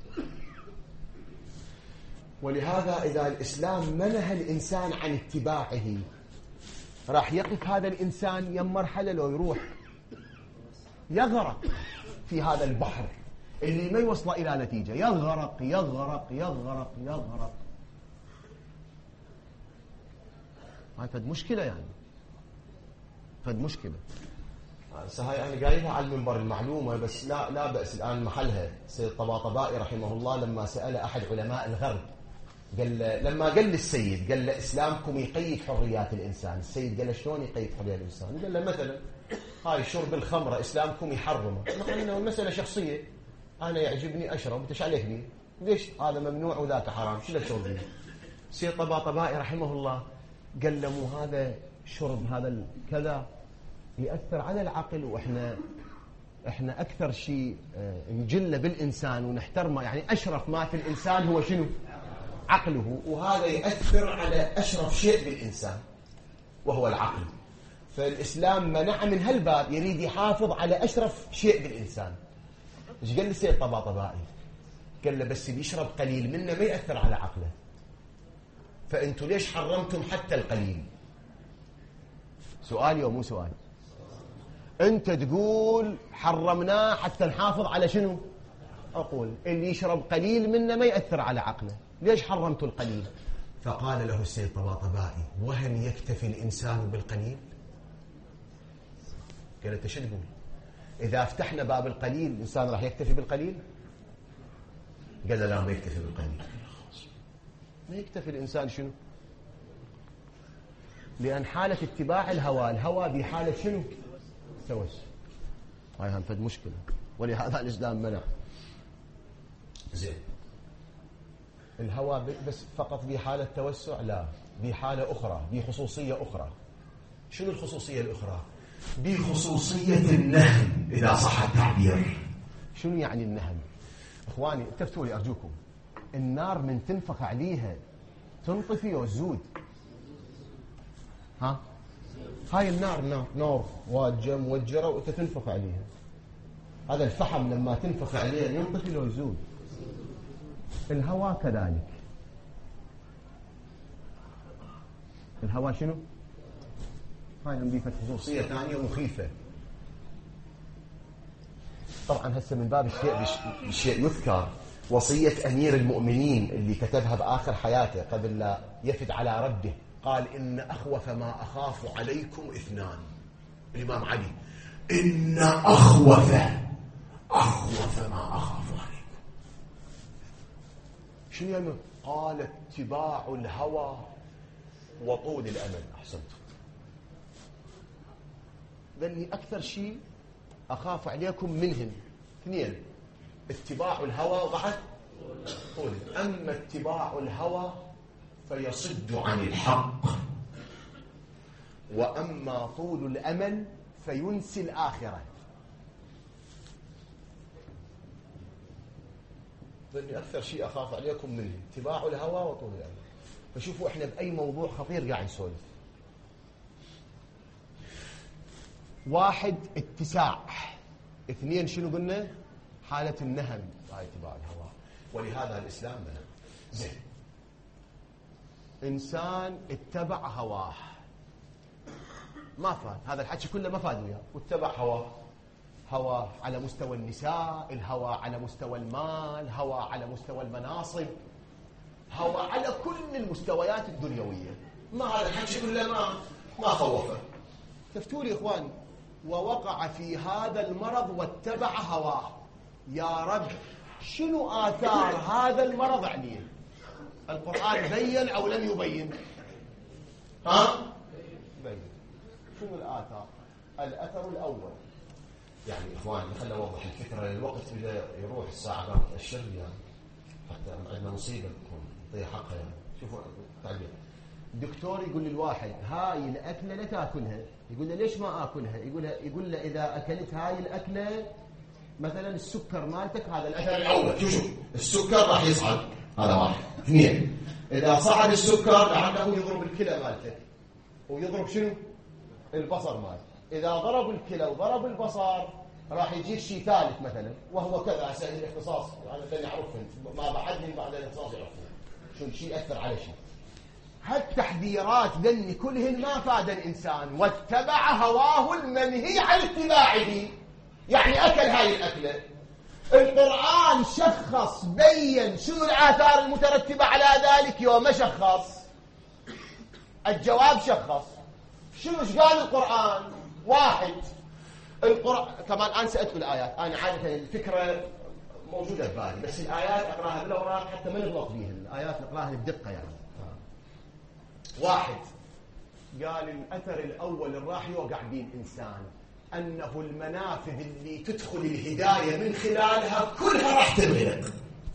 ولهذا إذا الإسلام منه الإنسان عن اتباعه راح يقف هذا الإنسان يم مرحلة لو يروح يغرق في هذا البحر اللي ما يوصل إلى نتيجة، يغرق يغرق يغرق يغرق. هاي فد مشكلة يعني، فد مشكلة. هاي أنا قايلها على المنبر المعلومة، بس لا بأس الآن محلها. سيد طباطبائي رحمه الله لما سأل أحد علماء الغرب لما قال للسيد، قال له إسلامكم يقيد حريات الإنسان. السيد قال له شلون يقيد حريات الإنسان؟ قال له مثلا هاي شرب الخمرة إسلامكم يحرمه. نقول إنه المسألة شخصية، أنا يعجبني أشرب، أنت ايش عليك بي؟ ليش هذا ممنوع وذاك حرام؟ شو اللي تشرب بيه؟ سيد طباطبائي رحمه الله قال له مو هذا شرب هذا كذا يأثر على العقل، وإحنا أكثر شيء نجله بالإنسان ونحترمه، يعني أشرف ما في الإنسان هو شنو؟ عقله، وهذا يأثر على أشرف شيء بالإنسان وهو العقل. فالإسلام منع من هالباب، يريد يحافظ على أشرف شيء بالإنسان. إيش قال لي سيد طباطبائي؟ قال له بس بيشرب قليل منه ما يأثر على عقله، فأنتوا ليش حرمتم حتى القليل؟ سؤالي ومو سؤال. أنت تقول حرمناه حتى نحافظ على شنو؟ أقول اللي يشرب قليل منه ما يأثر على عقله، ليش حرمتوا القليل؟ فقال له السيد طباطبائي وهل يكتفي الإنسان بالقليل؟ قال أنت شو تقول؟ إذا فتحنا باب القليل الإنسان راح يكتفي بالقليل؟ قال لا ما يكتفي بالقليل. ما يكتفي الإنسان شنو؟ لأن حالة اتباع الهوى بحالة شنو؟ توسع. هاي هم فد مشكلة، ولهذا الإسلام منع. زين الهوى بس فقط بحالة توسع؟ لا، بحالة أخرى، بخصوصية أخرى. شنو الخصوصية الأخرى؟ بخصوصية النهم إذا صح التعبير. شنو يعني النهم؟ إخواني اكتبتوا لي أرجوكم، النار من تنفخ عليها تنطفي وتزود. ها؟ هاي النار نار واجه موجرة وأنت تنفخ عليها. هذا الفحم لما تنفخ عليه ينطفي لو يزود. الهواء كذلك. الهواء شنو؟ هاي نضيفة خصوصية ثانية مخيفة. طبعا هسه من باب الشيء يذكر وصية أمير المؤمنين اللي كتبها بآخر حياته قبل لا يفد على ربه، قال إن أخوف ما أخاف عليكم اثنان. الإمام علي إن أخوف ما أخاف عليكم. شنو يعني؟ قال اتباع الهوى وطول الأمل. أحسنتم. لأني أكثر شيء أخاف عليكم منهم اثنين: اتباع الهوى وبعد طول. أما اتباع الهوى فيصد عن الحق، وأما طول الأمل فينسي الآخرة. لأني أكثر شيء أخاف عليكم منهم اتباع الهوى وطول الأمل. فشوفوا إحنا بأي موضوع خطير قاعد نسولف. واحد اتساع، اثنين شنو قلنا؟ حالة النهم، هاي اتباع الهوى. ولهذا الإسلام منع. زين إنسان اتبع هواه، ما فاد هذا الحكي كله، ما فاد وياه، واتبع هواه على مستوى النساء، الهوى على مستوى المال، هوى على مستوى المناصب، هوى على كل المستويات الدنيوية. ما هذا الحكي كله ما خوفه. تفتوا لي إخواني، ووقع في هذا المرض واتبع هواه. يا رب شنو آثار هذا المرض عليه؟ القرآن بين أو لم يبين؟ بين. شنو الآثار؟ الأثر الأول، يعني إخواني خلنا نوضح الفكرة، الوقت بدأ يروح الساعة 4 الشر يعني، حتى عندنا مصيبة نعطيها حقها يعني. شوفوا تعبير الدكتور يقول للواحد هاي الأكلة لا تأكلها، يقول له ليش ما آكلها؟ يقول له إذا أكلت هاي الأكلة مثلا السكر مالتك، هذا الأثر الأول. شوف السكر راح يصعد، هذا واحد. اثنين، إذا صعد السكر لعله يضرب الكلى مالتك، ويضرب شنو؟ البصر مالتك. إذا ضرب الكلى وضرب البصر راح يجيك شيء ثالث مثلا، وهو كذا سائل الاختصاص، أنا اللي أعرفهم ما بعدني بعد الاختصاص يعرفون شو شيء يأثر على شيء. هالتحذيرات ذني كلهن ما فاد الإنسان، واتبع هواه المنهي عن اتباعه، يعني أكل هاي الأكلة. القرآن شخص بين شنو الآثار المترتبة على ذلك يوم شخص. الجواب شخص. شنو قال القرآن؟ واحد، القرآن كمان أنا سألت الآيات، أنا عادة الفكرة موجودة ببالي، بس الآيات أقراها بالأوراق حتى ما نغلط بيهن، الآيات نقراها بدقة يعني. واحد، قال الأثر الأول اللي راح يوقع به الإنسان أنه المنافذ اللي تدخل الهداية من خلالها كلها راح تنغلق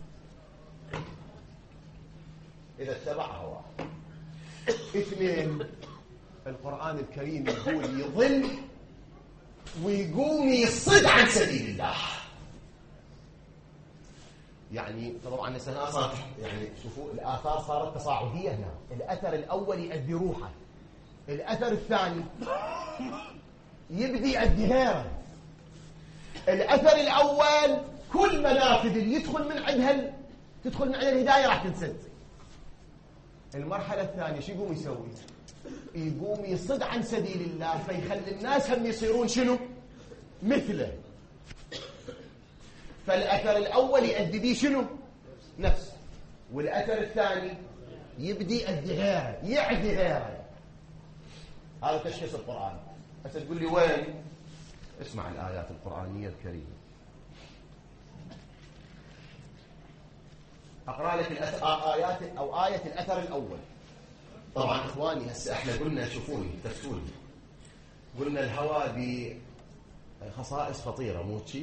إذا اتبع هواه. اثنين، القرآن الكريم يقول يضل ويقوم يصد عن سبيل الله. يعني طبعا السنة صارت يعني شوفوا الآثار صارت تصاعدية هنا. الأثر الأول يؤدي روحه، الأثر الثاني يبدي الدهيرة. الأثر الأول كل منافذ اللي يدخل من عندها تدخل من عند الهداية راح تنسد. المرحلة الثانية شو يقوم يسوي؟ يقوم يصد عن سبيل الله، فيخلي الناس هم يصيرون شنو؟ مثله. فالأثر الأول يؤدي به شنو؟ نفس. والأثر الثاني يبدي الدهيرة، يعدي غيره. هذا تشخيص القرآن. هسه تقول لي وين؟ اسمع الآيات القرآنية الكريمة. أقرأ لك آيات أو آية الأثر الأول. طبعا إخواني هسه احنا قلنا شوفوني تفتوني، قلنا الهوى بخصائص خطيرة مو شيء.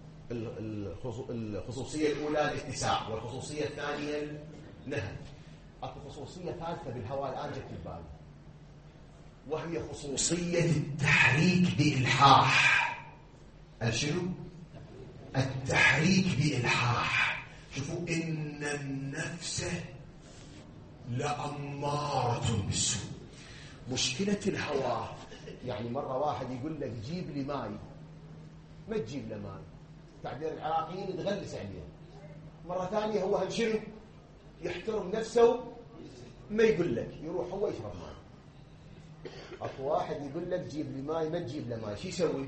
الخصوصية الأولى الاتساع، والخصوصية الثانية النهي. أكو خصوصية ثالثة بالهواء الآن جت البال، وهي خصوصية التحريك بإلحاح. شنو؟ التحريك بإلحاح. شوفوا إن النفس لأمارة بالسوء. مشكلة الهوى يعني مرة واحد يقول لك جيب لي ماي، ما تجيب له ماي، تعبير العراقيين تغلس عليه. مرة ثانية هو شنو؟ يحترم نفسه، ما يقول لك، يروح هو يشرب ماي. اكو واحد يقول لك جيب لي ماي، ما تجيب له ماي، شو يسوي؟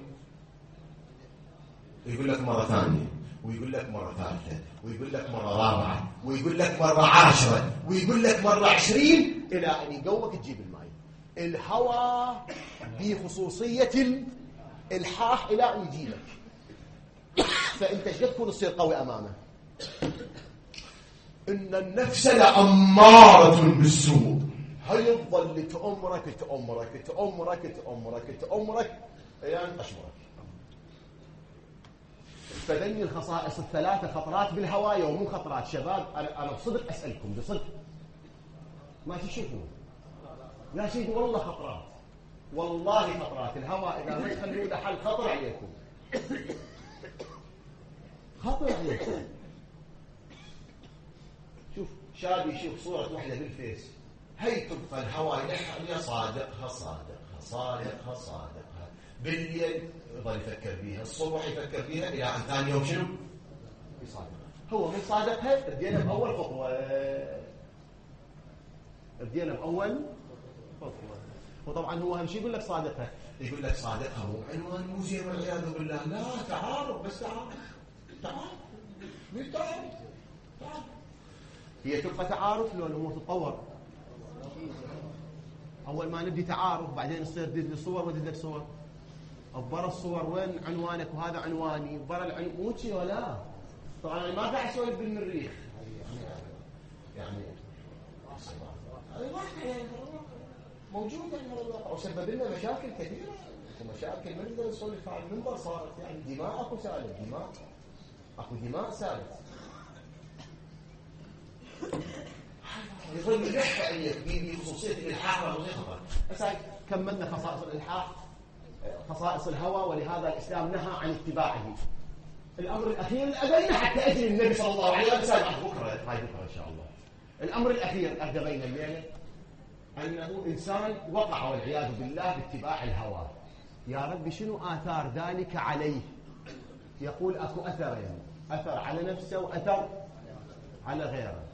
يقول لك مرة ثانية، ويقول لك مرة ثالثة، ويقول لك مرة رابعة، ويقول لك مرة 10، ويقول لك مرة 20، إلى أن يقومك تجيب الماي. الهوى بخصوصية الإلحاح إلى أن يجيبك، فأنت ايش تكون تصير قوي أمامه؟ إن النفس لأمارة بالسوء. هي تظل تأمرك تأمرك تأمرك تأمرك تأمرك إلى أن تشمرك. فذني الخصائص الثلاثة خطرات بالهواية ومو خطرات. شباب أنا بصدق أسألكم بصدق، ما تشوفون لا شيء، والله خطرات، والله خطرات. الهواء إذا ما تخلوه له حل خطر عليكم، خطر عليكم. شوف شاب يشوف صورة واحدة بالفيس، هي تبقى الهواء يلحق صادقها صادقها صادقها صادقها، بالليل يظل يفكر فيها، الصبح يفكر فيها، إلى أن ثاني يوم شنو؟ يصادقها. هو من صادقها ادينا بأول خطوة. بدينا بأول خطوة. وطبعا هو أهم شيء يقول لك صادقها، يقول لك صادقها مو عنوان مو زين والعياذ بالله، لا تعارف بس تعارف هي تبقى تعارف لو الأمور تتطور. أول ما نبدي تعارف بعدين يصير دز لي صور ودز لك صور، برا الصور وين عنوانك وهذا عنواني، برا مو شيء ولا. طبعا أنا ما قاعد أسولف بالمريخ يعني موجودة وسبب لنا مشاكل كثيرة ومشاكل ما نقدر نسولف على المنبر. صارت يعني دماء اكو سالت، دماء سالت. يظل يلح عليك بخصوصية الإلحاح وغير خطر. هسه كملنا خصائص الإلحاح، خصائص الهوى، ولهذا الإسلام نهى عن اتباعه. الأمر الأخير الأبين حتى أجل النبي صلى الله عليه وسلم بكرة إن شاء الله. الأمر الأخير أبين الليلة أنه إنسان وقع والعياذ بالله باتباع الهوى. يا رب شنو آثار ذلك عليه؟ يقول أكو أثرين، أثر على نفسه وأثر على غيره.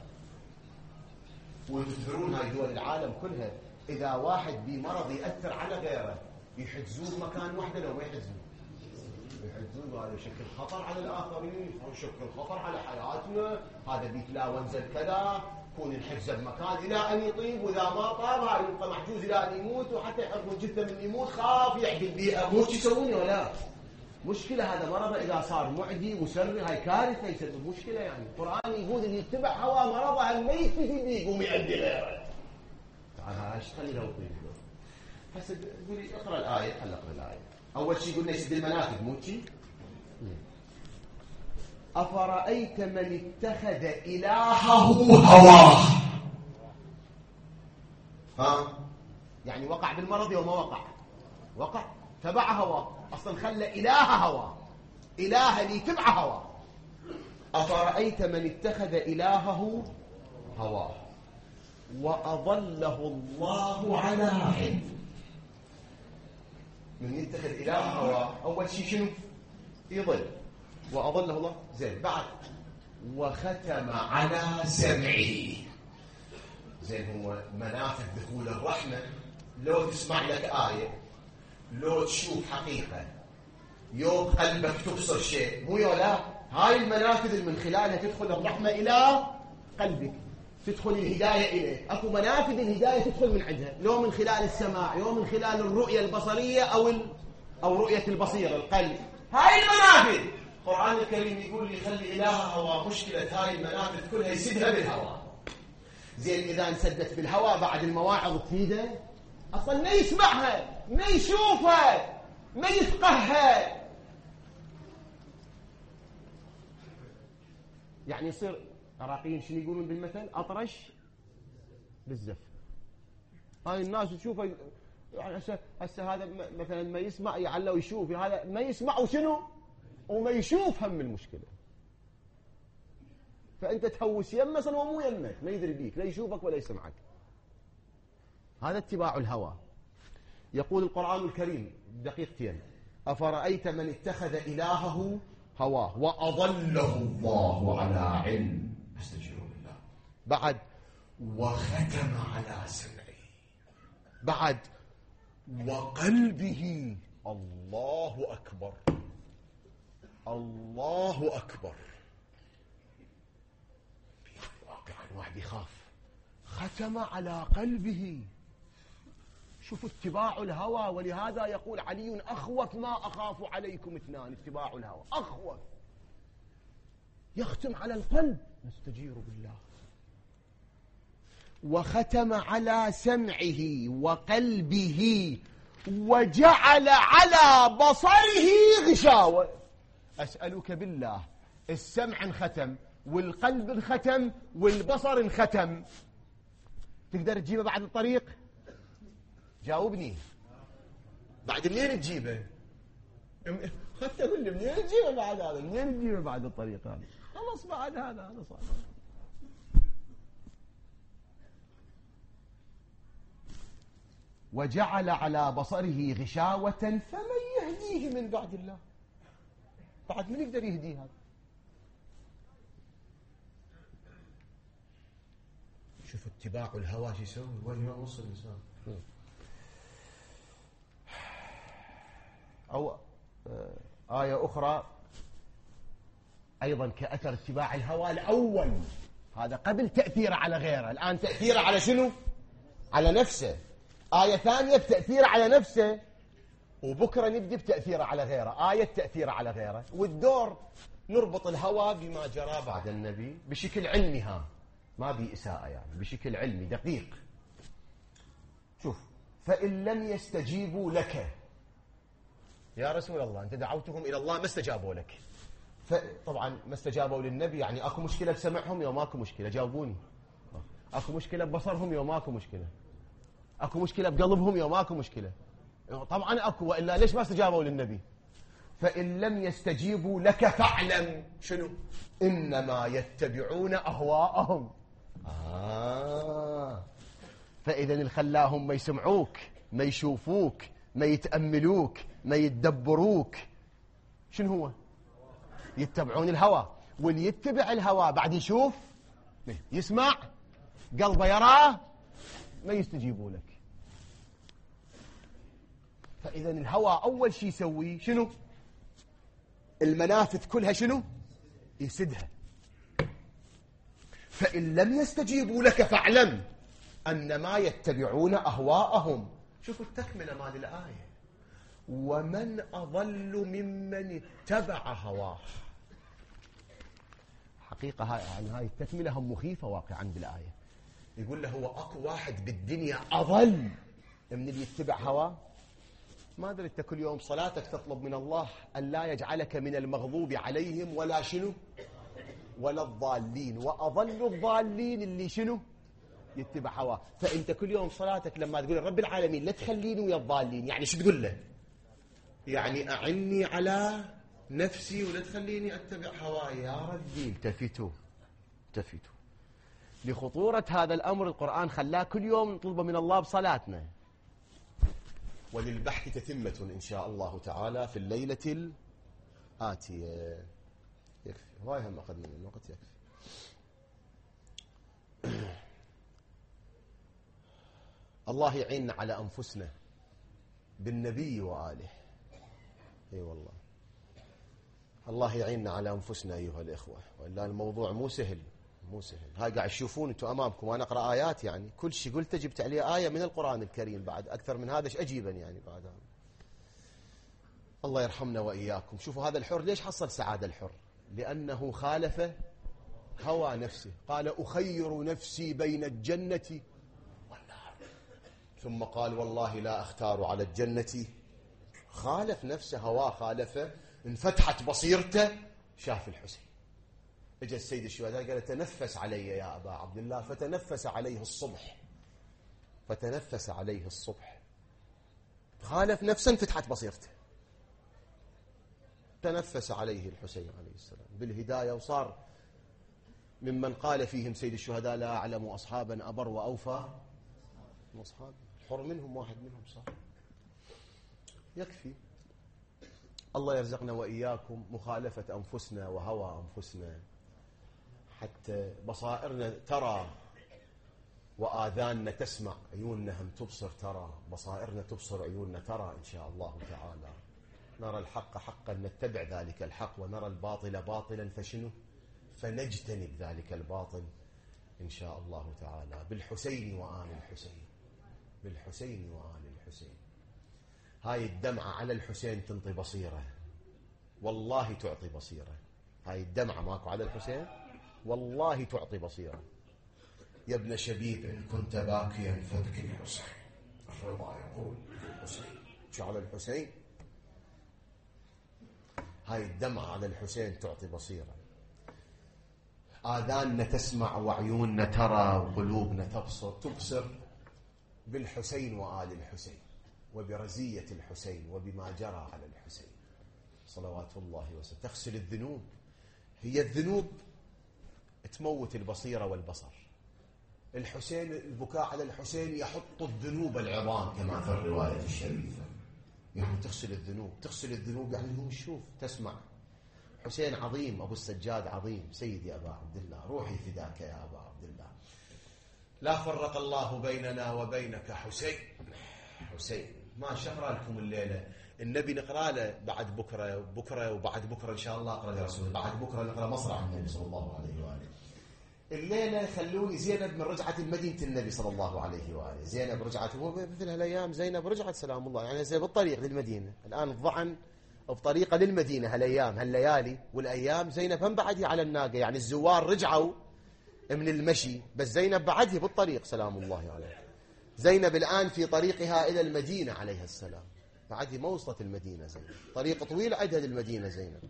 وتدرون هاي دول العالم كلها إذا واحد بمرض يأثر على غيره يحجزوه مكان واحدة لو ما يحجزوه يحجزوه. هذا يشكل خطر على الآخرين، يشكل خطر على حياتنا، هذا بيتلا وانزل كذا، يكون الحجز بمكان إلى أن يطيب، وإذا ما طاب هاي يبقى محجوز إلى أن يموت، وحتى يحرقون جثة من يموت خاف يعدي البيئة. مو يسوون ولا مشكلة. هذا مرض إذا صار معدي مسرع هاي كارثة، يسبب مشكلة. يعني القرآن يقول اللي يتبع هوى مرضه الميت في يقوم يؤدي غيره. تعال ايش خلي له يطيب. هسه قولي اقرأ الآية. خلي اقرأ الآية. أول شيء قلنا يسد المنافذ مو شيء. أفرأيت من اتخذ إلهه هواه. يعني وقع بالمرض وما وقع تبع هواه، أصلا خلى إله هواه، إله اللي تبع هواه. أفرأيت من اتخذ إلهه هواه وأضله الله على علم. من يتخذ إله هواه أول شيء شنو؟ يضل. وأضله الله زين. بعد وختم على سمعه. زين هو منافذ دخول الرحمة. لو تسمع لك آية، لو تشوف حقيقة، يوم قلبك تبصر شيء، مو يولا هاي المنافذ اللي من خلالها تدخل الرحمة إلى قلبك، تدخل الهداية إليك. أكو منافذ الهداية تدخل من عندها، لو من خلال السماع، لو من خلال الرؤية البصرية أو رؤية البصيرة القلب. هاي المنافذ القرآن الكريم يقول لي خلي إلهها هوى. مشكلة هاي المنافذ كلها يسدها بالهوى. زين إذا انسدت بالهوى بعد المواعظ تفيده؟ أصلا ما يسمعها، ما يشوفها، ما يفقهها. يعني يصير عراقيين شنو يقولون بالمثل؟ أطرش بالزف. هاي الناس تشوفها يعني هسه هذا مثلا ما يسمع يعلى ويشوف، هذا ما يسمع وشنو وما يشوف هم المشكلة. فأنت تهوس يمه صار مو يمك، ما يدري بيك، لا يشوفك ولا يسمعك. هذا اتباع الهوى. يقول القرآن الكريم دقيقتين: أفرأيت من اتخذ إلهه هواه وأضله الله على علم. استجيروا بالله. بعد وختم على سمعه. بعد وقلبه. الله أكبر، الله أكبر. واقعا واحد يخاف. ختم على قلبه. شوفوا اتباع الهوى. ولهذا يقول علي: أخوف ما أخاف عليكم اثنان، اتباع الهوى أخوف. يختم على القلب. نستجير بالله. وختم على سمعه وقلبه وجعل على بصره غشاوة. أسألك بالله، السمع انختم والقلب انختم والبصر انختم، تقدر تجيبه بعد الطريق؟ جاوبني. بعد منين تجيبه؟ خدت اقول لي منين تجيبه بعد هذا؟ منين تجيبه بعد الطريق هذا؟ خلص بعد هذا صار. وجعل على بصره غشاوة فمن يهديه من بعد الله. بعد من يقدر يهديه هذا؟ شوف اتباع الهوى شو يسوي، وين يوصل الإنسان. أو آية أخرى أيضا كأثر اتباع الهوى الأول، هذا قبل تأثيره على غيره، الآن تأثيره على شنو؟ على نفسه. آية ثانية بتأثيره على نفسه، وبكرة نبدأ بتأثيره على غيره، آية تأثيره على غيره. والدور نربط الهوى بما جرى بعد النبي بشكل علمي، ها ما بإساءة يعني، بشكل علمي دقيق. شوف، فإن لم يستجيبوا لك يا رسول الله، أنت دعوتهم إلى الله ما استجابوا لك. طبعا ما استجابوا للنبي، يعني أكو مشكلة بسمعهم يوم أكو مشكلة، جاوبوني. أكو مشكلة ببصرهم يوم أكو مشكلة، أكو مشكلة بقلبهم يوم أكو مشكلة. طبعا أكو، وإلا ليش ما استجابوا للنبي؟ فإن لم يستجيبوا لك فاعلم شنو؟ إنما يتبعون أهواءهم. فإذا اللي خلاهم ما يسمعوك، ما يشوفوك، ما يتأملوك، ما يتدبروك، شنو هو؟ يتبعون الهوى. واللي يتبع الهوى بعد يشوف، يسمع، قلبه يراه، ما يستجيبوا لك. فإذا الهوى أول شيء يسوي شنو؟ المنافذ كلها شنو؟ يسدها. فإن لم يستجيبوا لك فاعلم أنما يتبعون أهواءهم. شوفوا التكملة مال الآية: ومن أضل ممن اتبع هواه. حقيقة هاي التكملة هم مخيفة واقعا بالآية. يقول له هو أكو واحد بالدنيا أضل من اللي يتبع هواه؟ ما أدري أنت كل يوم صلاتك تطلب من الله أن لا يجعلك من المغضوب عليهم ولا شنو؟ ولا الضالين. وأضل الضالين اللي شنو؟ يتبع هواه. فأنت كل يوم صلاتك لما تقول رب العالمين لا تخليني ويا الضالين، يعني شو تقول له؟ يعني أعني على نفسي ولا تخليني أتبع هواي. يا رجل التفتوا لخطورة هذا الأمر. القرآن خلاه كل يوم نطلبه من الله بصلاتنا. وللبحث تتمة إن شاء الله تعالى في الليلة الآتية. يكفي هواي هم أخذنا من الوقت، يكفي. الله يعيننا على أنفسنا بالنبي وآله. اي والله الله يعيننا على أنفسنا أيها الإخوة، وإلا الموضوع مو سهل. هاي قاعد تشوفون أنتم أمامكم وأنا أقرأ آيات، يعني كل شيء قلت جبت عليه آية من القرآن الكريم، بعد أكثر من هذا إيش أجيبا يعني بعد هذا. الله يرحمنا وإياكم. شوفوا هذا الحر ليش حصل سعادة الحر؟ لأنه خالف هوى نفسه. قال أخير نفسي بين الجنة والنار، ثم قال والله لا أختار على الجنة. خالف نفسه، هواه خالفه، انفتحت بصيرته، شاف الحسين. اجى السيد الشهداء قال تنفس علي يا أبا عبد الله، فتنفس عليه الصبح. خالف نفسه، انفتحت بصيرته، تنفس عليه الحسين عليه السلام بالهداية، وصار ممن قال فيهم سيد الشهداء لا أعلم أصحابا أبر وأوفى من أصحابي. الحر منهم واحد منهم صار. يكفي. الله يرزقنا وإياكم مخالفة أنفسنا وهوى أنفسنا، حتى بصائرنا ترى وآذاننا تسمع، عيوننا هم تبصر ترى، بصائرنا تبصر، عيوننا ترى إن شاء الله تعالى. نرى الحق حقا نتبع ذلك الحق، ونرى الباطل باطلا فنجتنب ذلك الباطل إن شاء الله تعالى. بالحسين وآل الحسين. هاي الدمعة على الحسين تنطي بصيرة، والله تعطي بصيرة. هاي الدمعة ماكو على الحسين والله تعطي بصيرة. يا ابن شبيب إن كنت باكيا فابكي الحسين، الرضا يقول الحسين. شو على الحسين؟ هاي الدمعة على الحسين تعطي بصيرة. آذاننا تسمع وعيوننا ترى وقلوبنا تبصر بالحسين وآل الحسين، وبرزية الحسين، وبما جرى على الحسين صلوات الله وسلم. تغسل الذنوب. هي الذنوب تموت البصيرة والبصر. الحسين، البكاء على الحسين يحط الذنوب العظام كما في الرواية الشريفة. يعني تغسل الذنوب يعني هو تشوف تسمع. حسين عظيم، أبو السجاد عظيم، سيدي أبا عبد الله، روحي فداك يا أبا عبد الله. لا فرق الله بيننا وبينك حسين. حسين ما شهر لكم الليلة النبي نقرأ له بعد بكرة وبعد بكرة إن شاء الله أقرأ لرسول، بعد بكرة نقرأ مصرع النبي صلى الله عليه وآله. الليلة خلوني زينب من رجعت المدينة النبي صلى الله عليه وآله. زينب رجعت، هو مثل هالأيام زينب رجعت سلام الله، يعني زي بالطريق للمدينة. الآن الضعن بطريقة للمدينة هالأيام هالليالي والأيام. زينب هم بعدها على الناقة، يعني الزوار رجعوا من المشي، بس زينب بعدها بالطريق سلام الله عليها. زينب الآن في طريقها إلى المدينة عليها السلام، بعدها ما وصلت المدينة زينب، طريق طويل عدها للمدينة زينب.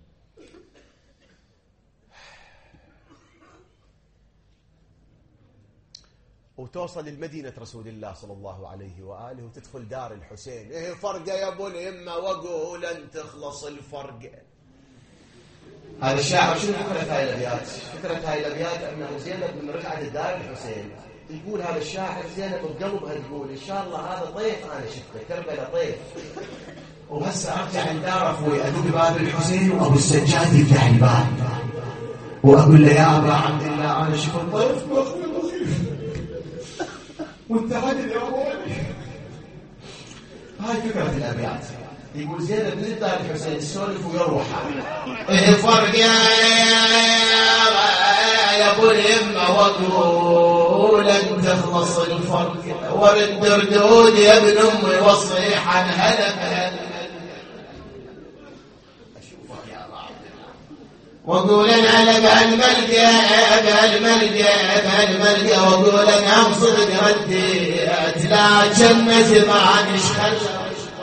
وتوصل للمدينة رسول الله صلى الله عليه وآله وتدخل دار الحسين. إيه فرقة يا أبو اليمة وقول أن تخلص الفرقة. هذا الشاعر شنو فكرة هاي الأبيات؟ فكرة هاي الأبيات أنه زينب من رجعت دار الحسين يقول هذا الشاعر زينب بقلبها تقول إن شاء الله هذا طيف أنا شفته كربلاء طيف، وهسه أرجع لدار أخوي أدق باب الحسين وأبو السجاد يفتح الباب وأقول له يا أبا عبد الله أنا شفت الطيف مخيف وانت عدل يا أبوي. هاي فكرة الأبيات. يقول زينب من دار الحسين السولف ويروح الفرق يا ابو اليمه وقول ان تخلص الفرق ورد ردود يا ابن امي وصيح عن هلك اشوفك يا بعض وقول انا بهالملقى وقول انا بصدق رديت لكن زمان خلى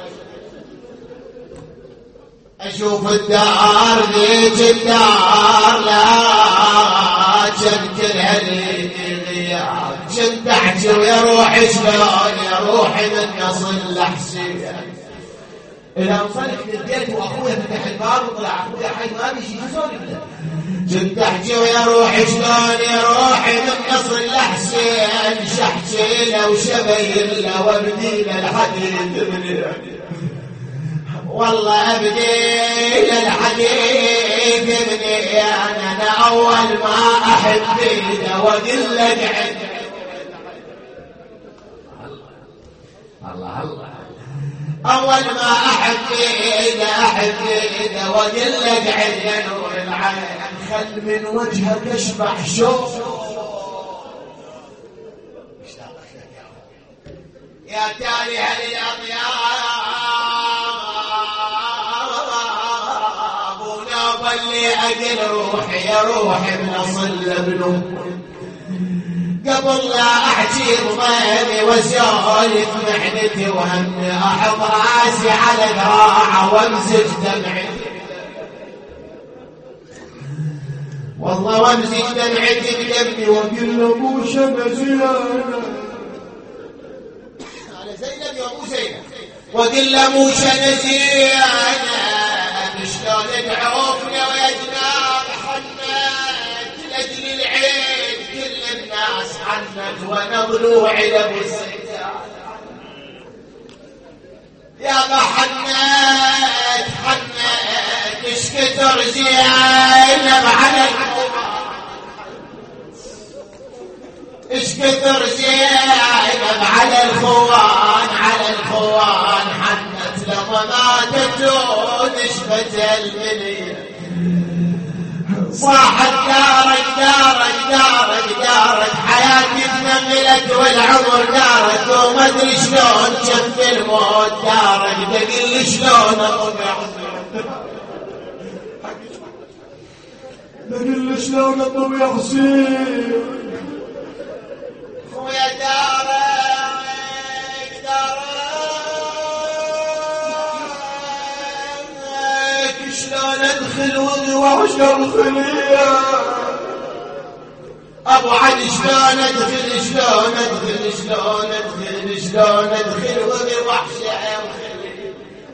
أشوف الدار ذيك الدار لا كل هالغياب كنت أحكي ويا روحي شلون يا روحي من يصل لحسين. إذا وصلت للبيت وأخويا فتح الباب وطلع أخويا حي ما بيجي يسولف له. كنت أحكي ويا روحي شلون يا روحي من يصل لحسين شحكي له وشبين له وابدي له الحديث من والله أبدي للحديث مني أنا أول ما أحب إذا وقل لك الله أول ما أحب إذا وقل لك عين نور العين خل من وجهك أشبح شوف يا تالي هل الأطيار اللي أقل روحي يا روحي من أصل ابنه قبل لا أحكي ضمامي وسولف محنتي وهمي أحط راسي على ذراعه وامزج دمعتي والله وامزج دمعتي بدمي وقل له ابو شمزيانه على زينب يا ابو زينب وقل له ابو شمزيانه شلون تعوفنا ويا جناب حنت لاجل العين كل الناس حنت وانا ضلوعي لابو السجاد يا ما حنت ايش كثر زينب على الخوان ايش كثر زينب على الخوان حنت لما ماتت نشفت المنية صاحت دارك حياتي تنملت والعمر دارك وما ادري شلون شف الموت دارك تقل شلون اطبع تقل شلون اطبع حسين خويا دارك شلون ادخل وشلون خليه ابو علي شلون ادخل وذي وحشه وخليه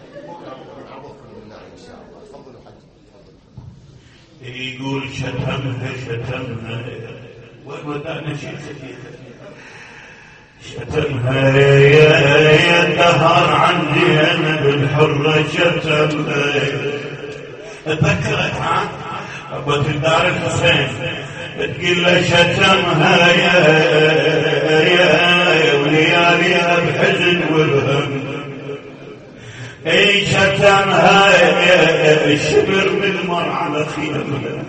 يقول شتمها ودعنا شتمها يا الدهر عندي انا بالحره شتمها تذكرت عن أبوة دار الحسين تقول له شتمها شبر من مر على خيمها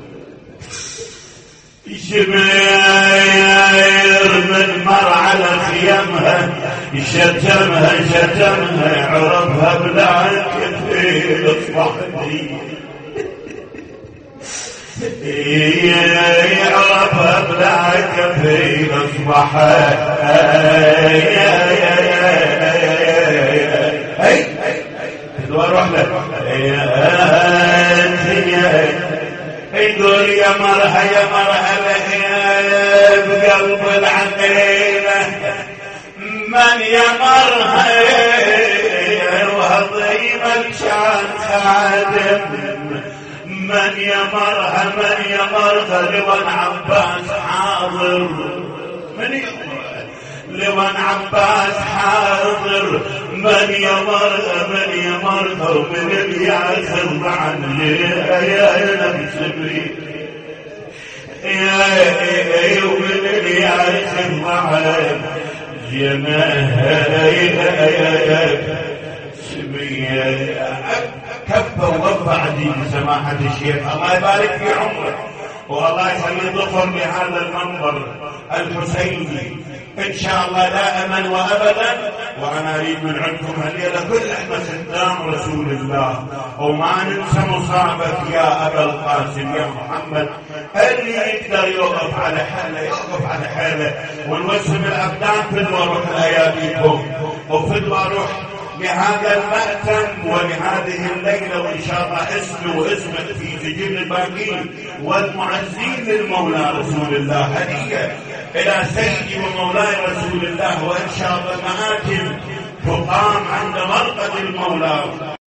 شبير من مر على خيمها شتمها عرفها بلا كثير اصبح عرفها بلا كثير اصبح واروح لك يقول يا مرها بقلب العقيلة من يا مرها وهضيم الشان خادم من يا مرها لون عباس حاضر لون عباس حاضر من يمرها ومن الياسر معن يا نبي ومن الياسر معن كفه ووفى عديد سماحة الشيخ الله يبارك في عمره والله يخلي ظفر بهذا المنبر الحسيني ان شاء الله دائما وابدا. وانا اريد من عندكم هديه كل احنا خدام رسول الله وما ننسى مصابك يا ابا القاسم يا محمد. اللي يقدر يوقف على حاله يوقف على حاله ونوسم الابدان فدوى روح اياديكم وفدوى روح لهذا المأتم ولهذه الليلة وإن شاء الله اسمي واسمك في سجل الباقين والمعزين للمولى رسول الله هدية إلى سيدي ومولاي رسول الله. وإن شاء الله المآتم تقام عند مرقد المولى.